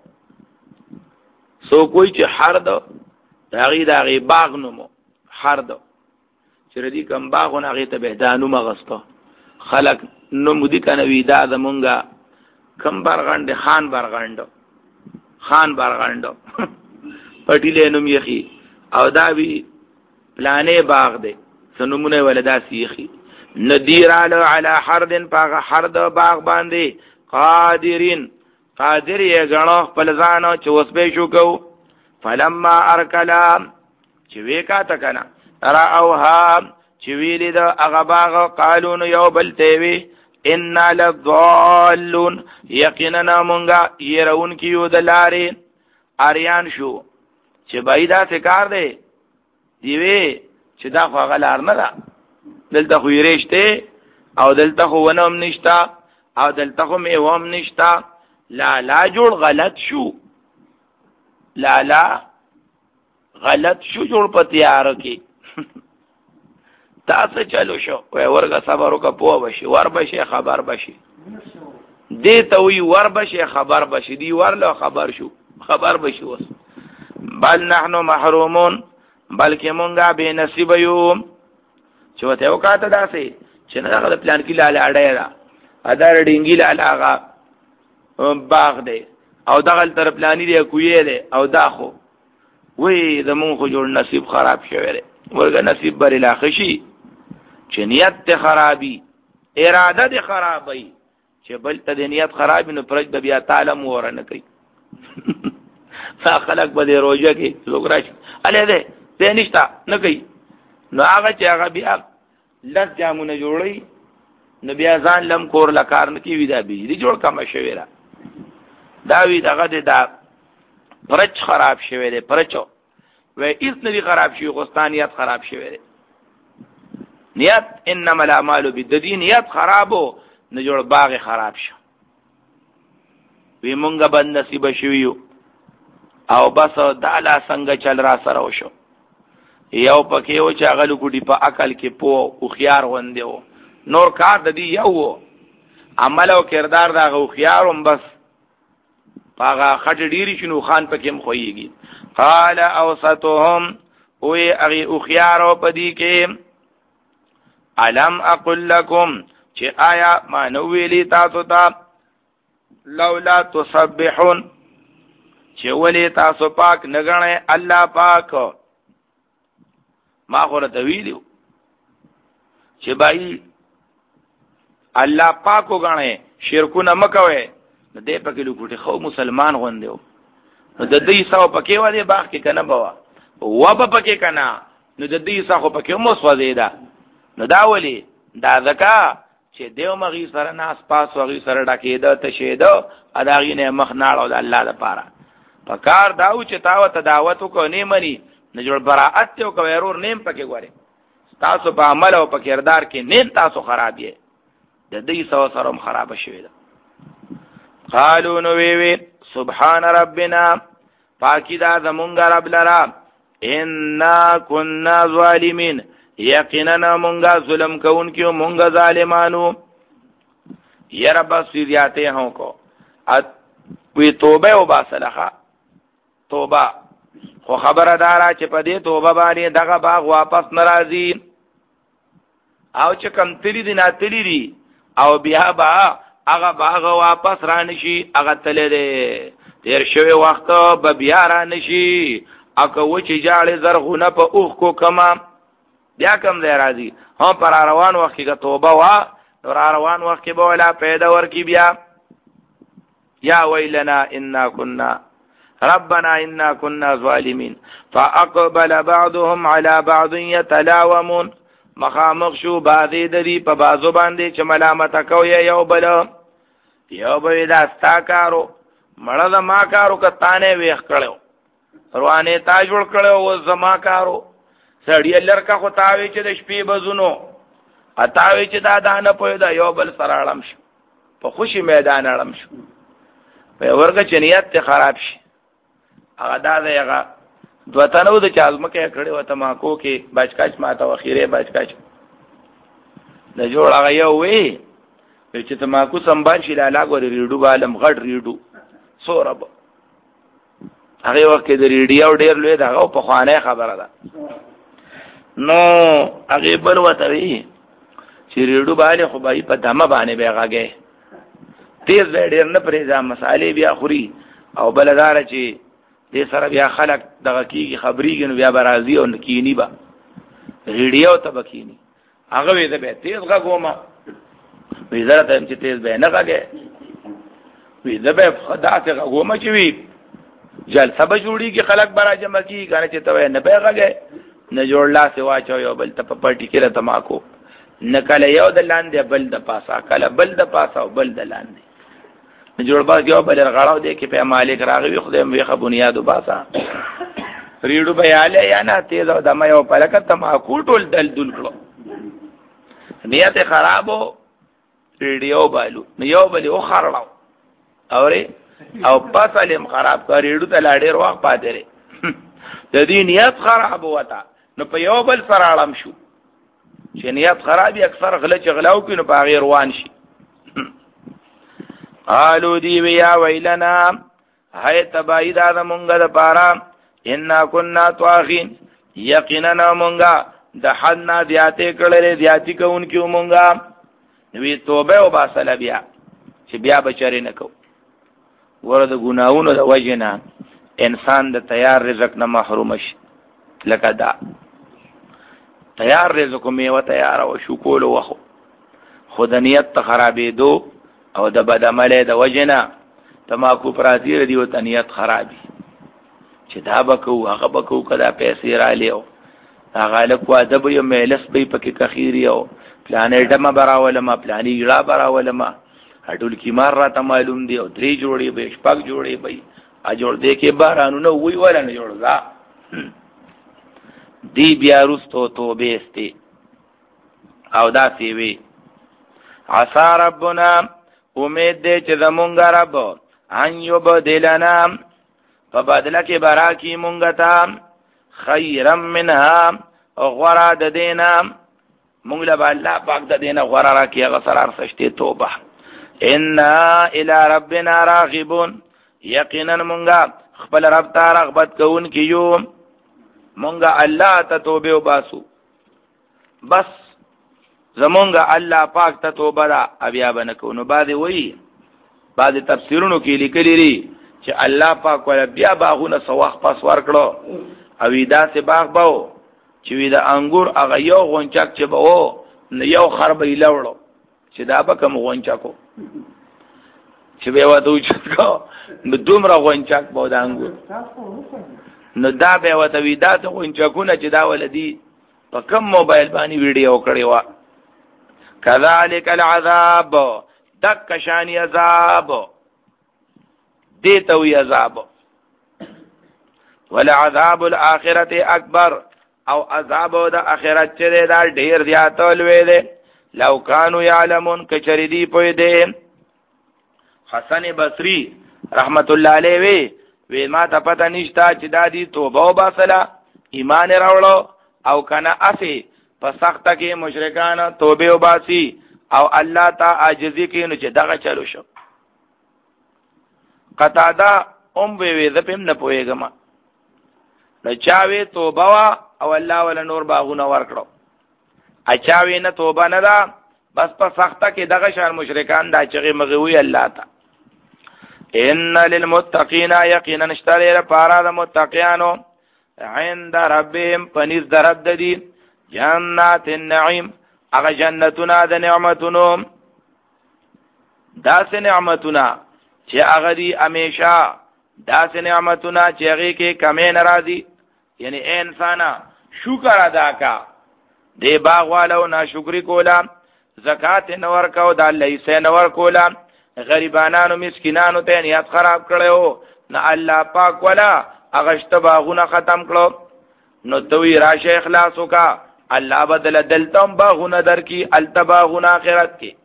سو کوئی چې حرد داغي داغي باغ نومو حرد چې ردی کم باغونه هغه ته بهدانو مغسته خلق نوم دي کنه وی دا زمونږه کم برغند خان برغند خان برغند پټیلې نوم یخي او دا وی پلانې باغ دی سنمونه ولدا سیخي ندیر علی علی حردن پاغه حرد باغ باندې قادرین قادر یې غنو خپل ځانو چې وسبې شو کو فلما ارکلا چې وېکا تکنا را اوها چې ویلې دا هغه باغ قالون یو بل ته وی ان لضالون یقینا مونږه يرون کیو د لارې اریان شو چې بایدا څه کار دی دی وی چې دا خو غلار نه ده دلته خو یریشته او دلته خو ونوم نشتا او دلته خو میوم نشتا لا لا جوړ غلط شو لا لا غلط شو جوړ په تیار کې تاسو چلو شو وای ورګه صبر وکړه پوه بشي ور بشي خبر بشي دې ته وی ور بشي خبر بشي دی ورله خبر شو خبر بشي وس بل نحنو محرومون بلکې مونږه به نصیب یو چې وته وکاته داسې چې نه هغه پلان کې لاله اړه را ادار ډینګی لاله هغه باغ دی او دغه تر پلانې دی کوی دی او دا خو وی زمون خو جوړ نصیب خراب شوی دی ورګه نصیب بر الاخشي چې نیت ته خرابي اراده دې خرابي چې بل ته د نیت خراب نو پرج د بیا تعالی مور نه کوي فا خلق به روزه کې لوګراش اله دې ته نشتا نه کوي نو هغه چې هغه بیا لږ جامونه جوړي نو بیا ځان لم کور لکار نه کی ودا بجلی جوړ کما شوی را دا وی دغه دا پرچ خراب شوی دی پرچو وای اس ندی خراب شي غستانیت خراب شوی دی نیت انما الاعمال بالدین نیت خرابو نه جوړ باغ خراب شو وی مونږه بند نصیب شویو او بس دالا څنګه چل را سره وشو یو پکې و چې غلو ګډي په عقل کې پو او خيار غوندیو نور کار د دې یو عمل او کردار دا غو خياروم بس پاغه خټ ډيري شنو خان پکې مخويږي قال اوسطهم وی اغي او خيارو پدې کې علم اقول لكم چې آیا ما نو ویلی تاسو ته لولا تسبحون چې ولی تاسو پاک نګنه الله پاک ما خو ته ویلو چې بای الله پاک وګڼه شرکونه مکوي نو دې پکې لوټه خو مسلمان غوندیو نو د دې ساو پکې و دې باغ کې کنه بوا و به پکې کنه نو د دې ساو پکې مو سوځیدا نو دا ولی دا زکا چې دیو مغي سره ناس پاس وغي سره ډکېده ته شهدا اداغي نه مخ ناړو د الله لپاره پکار داو چې تاو ته دعوت کو نه مني نه جوړ براءت ته کو ورور نیم پکې غوري تاسو په عمل او په کردار کې نیم تاسو خراب یې د دې سو سره خراب شوی دا قالو نو وی وی سبحان ربنا پاکی دا زمونږ رب لرا ان كنا ظالمین یقینا مونږه ظلم کوونکو مونږه ظالمانو یا رب سیریاته هو کو ات وی توبه او باسلخه توبه خو خبردارا چې په دې توبه باندې دغه باغ واپس ناراضي او چې کم تلی دي نه تلی دي او بیا با هغه باغ واپس را نشي هغه تل دي تیر شوی وخت به بیا را نشي اګه و چې جاړې زرغونه په اوخ کو کما بیا کم دی راځي هم پر روان وخت کې توبه وا نور روان وخت کې به ولا پیدا ورکی بیا یا ویلنا انا كنا ربنا انا كنا ظالمين فاقبل بعضهم على بعض يتلاومون مخامخ شو بعضی دری په بازو باندې چې ملامت کوي یو بل یو به دا ستا کارو مړه د ما کارو کتانه ویخ کړو روانه تا جوړ کړو و زما کارو سړی لرکا خو تاوي چې د شپې بزونو اتاوي چې دا دانه پوي دا یو بل سره اړم شو په خوشي میدان اړم شو په ورګه چنیت ته خراب شي هغه دا دغه دوتنو د چازمکه کړي وته ما کو کې بچکاچ ماته واخیره بچکاچ د جوړ هغه یو وی چې ته ما کو سنبال شي لاله غوړي ریډو بالم غړ ریډو سورب هغه وخت د ریډیو ډیر لوی دغه په خوانه خبره ده نو هغه بل وته وی چې ریډو باندې خو به په دمه باندې بیغاګه تیز ډیر نه پرېځه مسالې بیا خوري او بلدار چې دې سره بیا خلک دغه کیږي خبريږي نو بیا برازي او نکینی با ریډیو ته بکینی هغه وې ده به تیز غوما وې زره ته چې تیز به نه غاګه وې ده به خدا ته غوما چې وی جلسه به جوړي کې خلک برا جمع کی کنه چې ته نه به غاګه نه جوړ لا سوا چا یو بل ته په پټی کې راته ماکو نکله یو د لاندې بل د پاسا کله بل د پاسا او بل د لاندې جوړ با یو بل غړاو دې کې په مالک راغوي خدای مې بنیاد وباسا ریډو بیاله یا نه تیز او دمه یو پلکت ما کوټول دل دل کړو نیت خرابو ریډیو بالو یو بل او خړلاو اوري او پاسالم خراب کړ ریډو ته لاډې روغ پاتې د دې نیت خراب وتا نو په یو بل سره اړم شو چې نیت خرابي اکثر غله چې غلاو کوي نو په غیر روان شي. قالو دی ویا ویلنا هاي تبای دا مونږه د پارا ان كنا طاغین یقینا مونږه د حد نه زیاتې کړلې زیاتې کوونکې مونږه نوې توبه او باسل بیا چې بیا بچری نه کو ورته ګناونو د وجنه انسان د تیار رزق نه محروم شي. لکه دا تیار رزق میوه تیار او شکول وخو خدانیت خرابې دو او د بد عمله د وجنه تماکو پراتی ردی او تنیت خرابي چې دا بکو هغه بکو کدا پیسې را لیو هغه له کو ادب یو ملس به پکې کخیری او پلانې ډمه براول ما پلانې لا براول ما هډول کی مار را ته معلوم دی او درې جوړې به شپږ جوړې به ا جوړ دې کې بارانو نو وی ولا نه جوړ دا دی بیا رستو توبه استي او دا سی وی عسى ربنا امید دې چې زمونږ رب ان یبدلنا په بدله کې براکی مونږ ته خیرا منها غورا د دینا مونږ له الله پاک د دینا غورا را کې غسر ارسشته توبه ان الى ربنا راغبون یقینا مونږه خپل رب ته رغبت کوون کیو مونږه الله ته توبه وباسو بس زمونږه الله پاک ته توبه را بیا بنکو. نو بعد وی بعد تفسیرونو کې لیکلي لري چې الله پاک ول بیا باغونه سواخ پاس ور کړو او دا سه باغ باو چې وی دا انګور هغه یو غونچک چې باو نو یو خربې لوړو چې دا به کوم غونچکو چې به وته وچکو نو دومره غونچک باو دا انګور نو دا به وته وی دا ته غونچکونه چې دا ولدي په کوم موبایل باندې ویډیو کړی و. کذالک العذاب دک شانی عذاب دیتا وی عذاب ولعذاب الاخرت اکبر او عذاب د اخرت چره دا ډیر زیات لوی دی لو کانوا یعلمون کچری دی پوی دی. حسن بصری رحمت الله علیه وی وی ما ته پته نشتا چې دا دی توبه او باسلا ایمان راوړو او کنه اسی په سخته کې مشرکان توبه او باسی او الله تا عاجزی کې نو چې دغه چلو شو. قطاده ام وی وی زپم نه پويګما لچاوي توبه وا او الله ول نور باغونه ورکړو اچاوي نه توبه نه دا بس په سخته کې دغه شان مشرکان دا چغي مغوي الله تا. ان للمتقین یقینا اشتری لپاره د متقینانو عند ربهم پنځ درب ددی جنات النعیم هغه جنتونه د نعمتونو داس نعمتونه چې هغه دی همیشه داس نعمتونه چې هغه کې کمې ناراضي یعنی انسانا شکر ادا کا دی باغ والو ناشکری کولا زکات نور کو د الله یې نور کولا غریبانو مسکینانو ته نیت خراب کړو نه الله پاک ولا اغشت باغونه ختم کړو نو توي راشه اخلاص وکا الله بدل دلتم باغونه در کی التباغونه اخرت کی.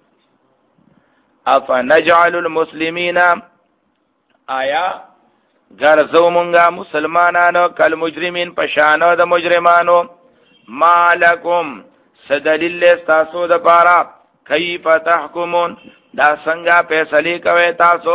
افنجعل المسلمین آیا غرزو مونږه مسلمانانو کل مجرمین پشانو د مجرمانو مالکم سدلیل تاسو د پارا کیف تحکمون دا څنګه فیصله کوي تاسو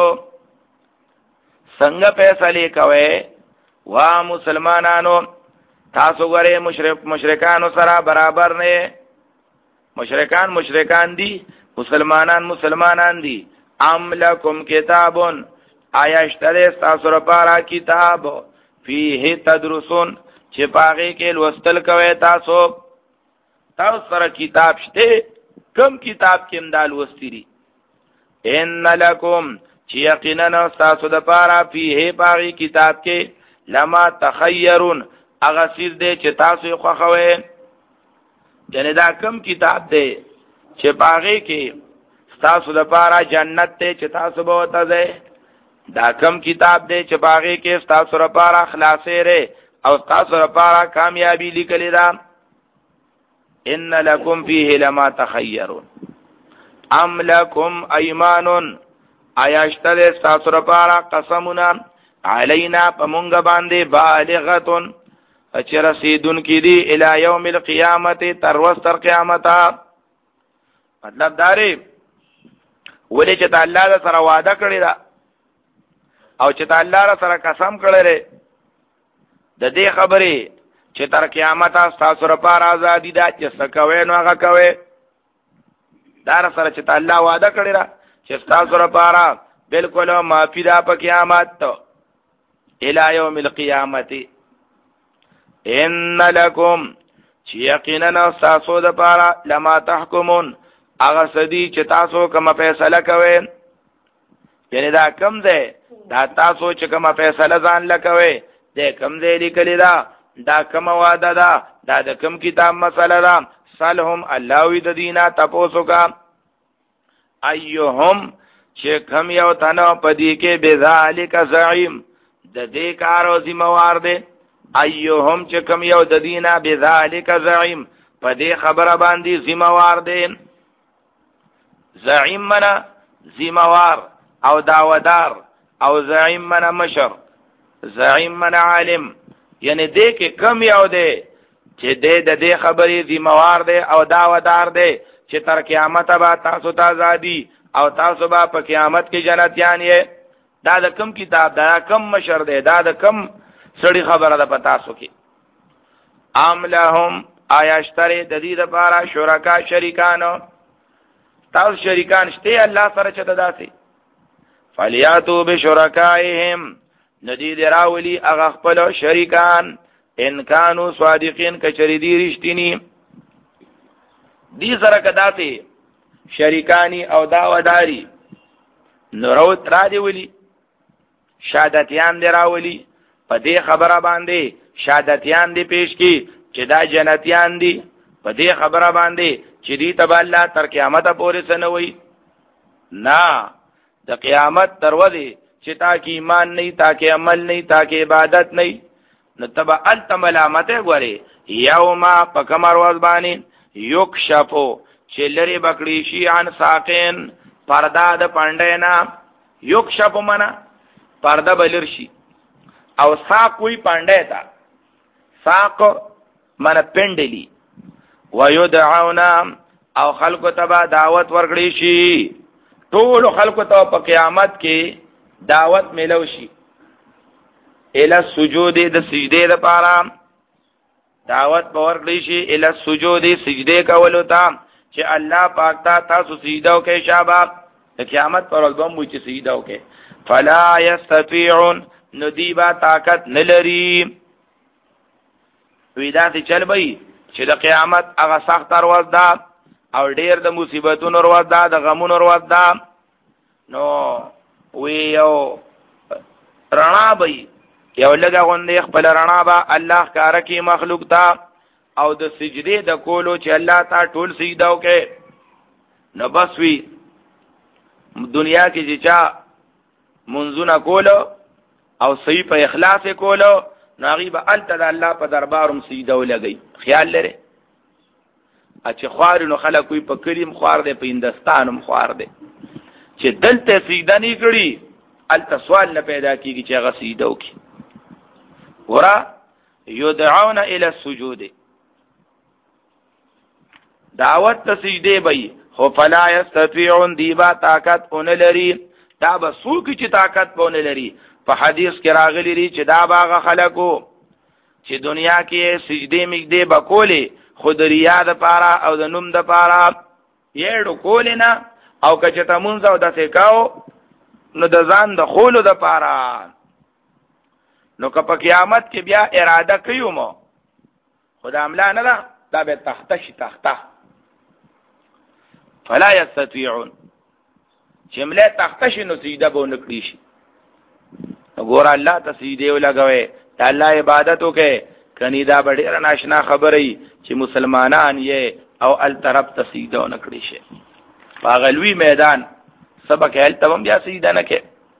څنګه فیصله کوي وا مسلمانانو تاسو غره مشرک مشرکانو سره برابر نه مشرکان مشرکان دي مسلمانان مسلمانان دي ام لکم کتابون آیا اشتره تاسو لپاره کتاب فيه تدرسون چې پاغه کې لوستل کوي تاسو تاسو سره کتاب شته کم کتاب کې امدال وستری ان لکم چې یقینا تاسو د پاره فيه پاغه کتاب کې لما تخیرون اغه سیر دې چې تاسو خو خوي یعنی دا کم کتاب دی چې پاغه کې تاسو د پاره جنت ته چې تاسو به وته ده دا کم کتاب دی چې پاغه کې تاسو لپاره خلاصې ره او تاسو لپاره کامیابی لیکل دا ان لکم فيه لما تخیرون ام لکم ایمانون آیاشتر تاسو لپاره قسمنا علینا پمونګ باندې بالغتون چې رسیدون کی دی الی یوم القیامت تر ورځ تر قیامت. مطلب داري ولې چې الله سره وعده کړی دا او چې الله سره قسم کړی د دې خبرې چې تر قیامت تاسو لپاره ازادي ده چې څه کوي نو هغه کوي. دا سره چې الله وعده کړی دا چې تاسو لپاره بالکل معافي ده په قیامت الی یوم القیامت. ان لکم چې یقینا تاسو د لپاره لما تحکمون هغه سدي چې تاسو کومه فیصله کوئ. یعنی دا کم ده دا تاسو چې کومه فیصله ځان لکوي دا کم دی لیکلی دا دا کوم وعده ده دا د کوم کتاب مسله ده. سلهم الله وی د دینه تاسو کا ایهم چې کوم یو تنه پدې کې بذالک زعیم د دې کارو ذمہوار دی. ایهم چې کوم یو د دینه بذالک زعیم پدې خبره باندې ذمہوار دی. زعیم منا ذمہوار او داودار او زعیم منا مشر زعیم منا عالم. یعنی دې کې کم یو دی چې دې د دې خبرې ذمہوار دی او داودار دی چې تر قیامت به تاسو ته ازادي او تاسو به په قیامت کې جنتیان یې. دا د کم کتاب دا کم مشر دی دا د کم سړی خبره ده پتا سو کې. ام لهم آیاشتری د دې لپاره شرکا شریکانو تاسو شریکان شته الله سره چته داسي. فلیاتو بشرکائهم ندی دراولی اغا خپل شریکان ان کانو صادقین کچری دی رشتینی. دی سره کداتی شریکانی او داوداری نروت را دی ولی شهادتیان دی راولی په دې خبره باندې شهادتیان دی پیش کی چې دا جنتیان دی په دې خبره باندې چې دی تبا الله تر قیامت پورې سنوي. نا د قیامت دروازه چې تا کې ایمان نه تا کې عمل نه تا کې عبادت نه نو تبا انت ملامته غوري یوما پکمر واز باندې یکشفو چې لري بکړی شي ان ساقین پردا د پاندینا. یکشفو منا پردا بلر شي او ساق وی پاندې تا ساق منا پندلی ويدعون او خلق تبا دعوت ورکړی شي. ټول خلق ته په قیامت کې دعوت ملو شي اله سجود د سجده لپاره دعوت باور کړی شي اله سجود سجده کولو ته چې الله پاک ته تاسو سجده وکړئ. شابه د قیامت پر ورځ به چې سجده وکړئ. فلا یستطيعون ندیبا طاقت نلري. ویدا ته چل بې چې د قیامت هغه سخت ورځ ده او ډیر د مصیبتونو ورځ ده د غمونو ورځ ده. نو وی یو رڼا به یو لږه غوندې خپل رڼا به الله کار کوي مخلوق ته او د سجدې د کولو چې الله ته ټول سجده وکړي نو بس وی دنیا کې چې چا منځونه کولو او صحیح په اخلاص کولو نو هغه به الته د الله په دربارم سجده ولګي. خیال لري چې خوار نو خلک وي په کریم خوار دی په هندستانم خوار دی چې دلته سجده نه کړي الته سوال نه پیدا کیږي چې هغه سجده وکړي. ورا یدعون الی السجود دعوت ته سجده به خو فلا یستطيعون دیبا طاقت اون لري. دا به څوک چې طاقت پونه لري په حدیث کې راغلی لري چې دا باغه خلکو چې دنیا کې سجده مګده بکولې خود ریا د پاره او د نوم د پاره یېړو کولینا او کچته مونږ او د سکاو نو د ځان د خولو د پاره نو که په قیامت کې بیا اراده کوي مو خدا عملا نه ده دا به تختش تخته. فلا یستطيعون جمله تختش نو سجده به نکړي شي. وګور الله ته سجده ولګوي ته الله عبادت وکي کني دا ډېر ناشنا خبرې چې مسلمانان یې او ال طرف ته سجده نکړي شي. باغلوی میدان سبق هل تمام بیا سجده نکې.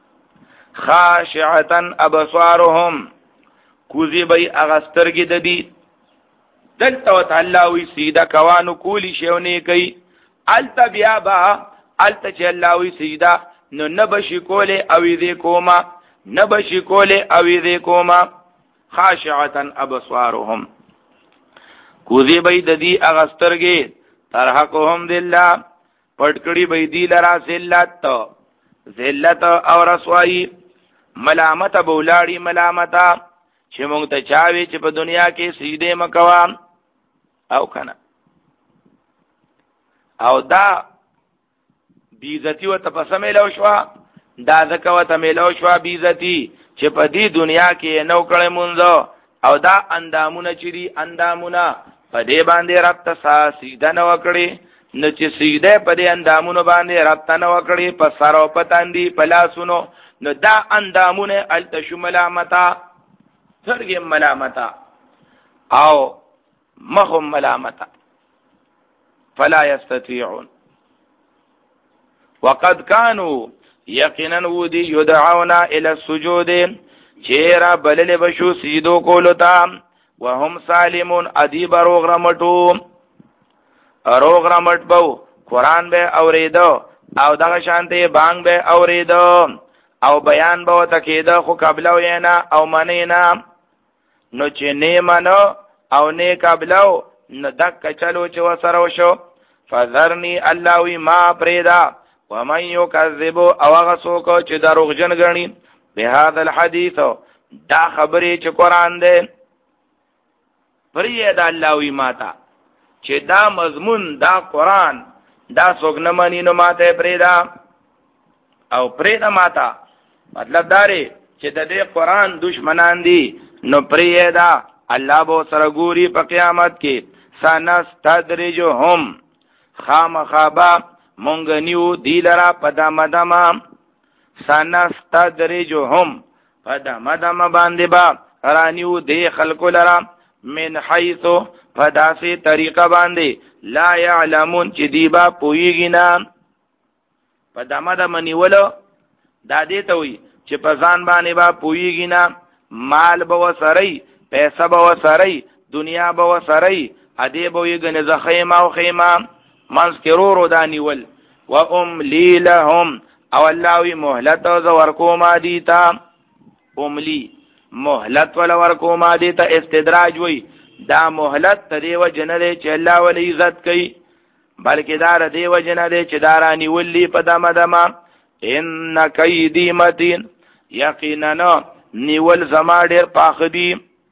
خاشعتن ابصارهم کوزی بی اغسترگی ددی دلتا و تعالیوی سیده کوانو کولی شیونی کئی علتا بیا با علتا چه اللہوی سیده نو نبشی کولی اویده کوما نبشی کولی اویده کوما خاشعه ابصارهم کوزی بی ددی اغسترگی ترحقهم ذلہ پټکړی بی دی لرا ذلت ذلت او رسوائی ملامت بولاړي ملامتا چې مونږ ته چاوي چې په دنیا کې سجده مکوا او کنه او دا بیزتی و تپسه میلو شوا دا ذکا و تمیلو شوا بیزتی چې په دې دنیا کې نو کړه مونږ او دا اندامونه چری اندامونه په دې باندې رب ته سجده نو کړی نو چې سجده په دې اندامونو باندې رب ته نو کړی په سر او پتاندي په لاسونو نو دا اندامونه التشو ملامتا سرګي ملامتا او مخم ملامتا فلا يستطيعون وقد كانوا يقينا ودي يدعون الى السجود چیرا بلل بشو سجدو کولتا وهم سالمون ادیب روغ رمټو روغ رمټ بو قران به اوریدو او دغه شانته بانګ به اوریدو او بیان به تکیدا خو قبلو ینا او منینا نو چې نه منو او نه قبلو نو دک چلو چې وسره وشو فذرني الله وی ما پریدا ومن یکذب او غسوک چې دروغجن غنی به هذا الحديث دا خبرې چې قران دی پریدا الله وی ماتا چې دا مضمون دا قران دا څوک نه مانی نو ماته پریدا او پریدا ماتا مطلب داري چې د دې قران دشمنان دي نو پریدا الله بو سره ګوري په قیامت کې سنستدرجهم خامخابا مونږ نیو دی لرا پدامدما سنستدرجهم پدامدما باندې با رانیو دی خلق لرا من حيث فداسي طریقه باندې لا يعلمون چې دیبا پویږي نه پدامدما نیولو دا دې ته وي چې په ځان باندې با پویږي نه مال به وسري پیسې به وسري دنیا به وسري ادی به یې غنه زخیمه او خیمه منذکرور دانیول و ام لی لهم او الله وی مهلت او ورکو ما دیتا املی مهلت ول ورکو ما دیتا استدراج وی دا مهلت تدیو جنله چې الله ول عزت کوي بلکې دا دیو جنله چې دارانی ولی په دمه دمه ان کیدی متین یقینا نیول زما ډیر پاخدی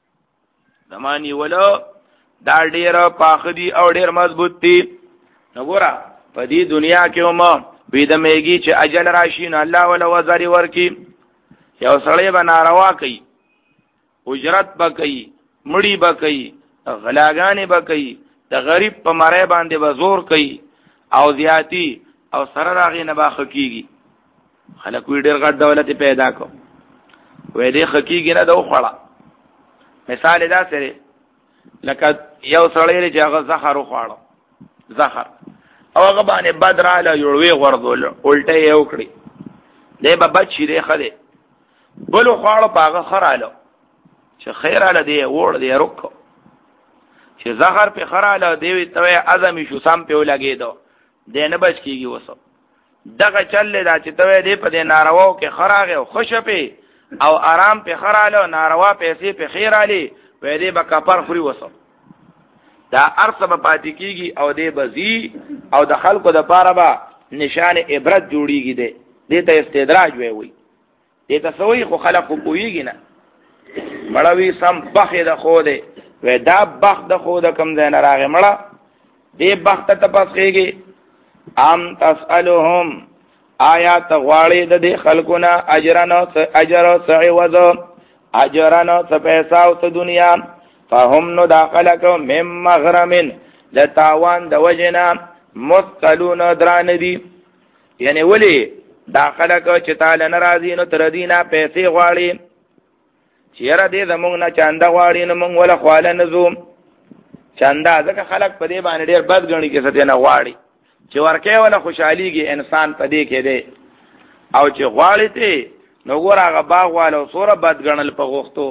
زما نیولو دا ډیر پاخدی او ډیر مضبوط دي نګورا په دې دنیا کې هم وې د میږي چې اجل راشي نو الله ولا وزاري ورکی یو سړی به ناروا کوي اجرت به کوي مړی به کوي غلاګانې به کوي د غریب په مړی باندې به زور کوي او زیاتی او سره راغی نه باخ کیږي خلک وی ډیر غټ دولت پیدا کو وې دې حقیقي نه دو خړه مثال دا سره لکه یو سړی چې هغه زهر وخاړو زهر او هغه باندې بدراله یوړوي غردول الټه یو کړی دې به بچی دی خله بلو خاړو پاغه خراله چې خیراله دی وړ دی رکو چې زهر په خراله دی ته اعظم شو سم په لګیدو دې نه بچ کیږي وسو دغه چل دا چې ته دې په دې نارواو کې خراغه او خوشپه او آرام په خراله ناروا پیسې په خیراله وې دې به کفر خوري وسو دا ارسب پاتې کیږي او دې بزی او د خلکو د پاره به نشان عبرت جوړیږي دې دې ته استدراج وي وي دې ته سوې خو خلق کویږي نه مړوي سم بخې د خو دې و دا بخ د خو د کم ځای نه راغی مړه دې بخت ته پسخېږي ام تسالهم آیات غواړي د دې خلقونه اجرانو اجر او سعوذ اجرانو څه پیسې او دنیا فهم نو داخلك مم مغرمن لتاوان د وجنا مثقلون دران دي یعنی ولی داخلك چې تعالی ناراضي نو تر دینه پیسې غواړي چیرې دې زمونږ نه چاندا غواړي نو مونږ ولا خواله نزوم چاندا ځکه خلک په دې باندې ډېر بد غني کې څه نه غواړي چې ورکه ولا خوشحاليږي انسان په دې کې دی او چې غواړي ته نو ګور هغه باغ والو سوره بد غنل په غوښتو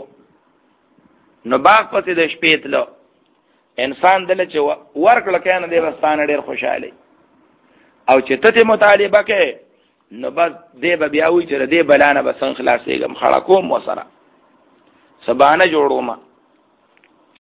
نو باغ پسې د شپې تلو انسان دل چې ورکړه کنه دی وستانه ډېر خوشاله او چې ته مطالبه کې نو بس دې به بیا وی چې دې بلانه بسن خلاصېږم خړه کوم وسره سبانه جوړو ما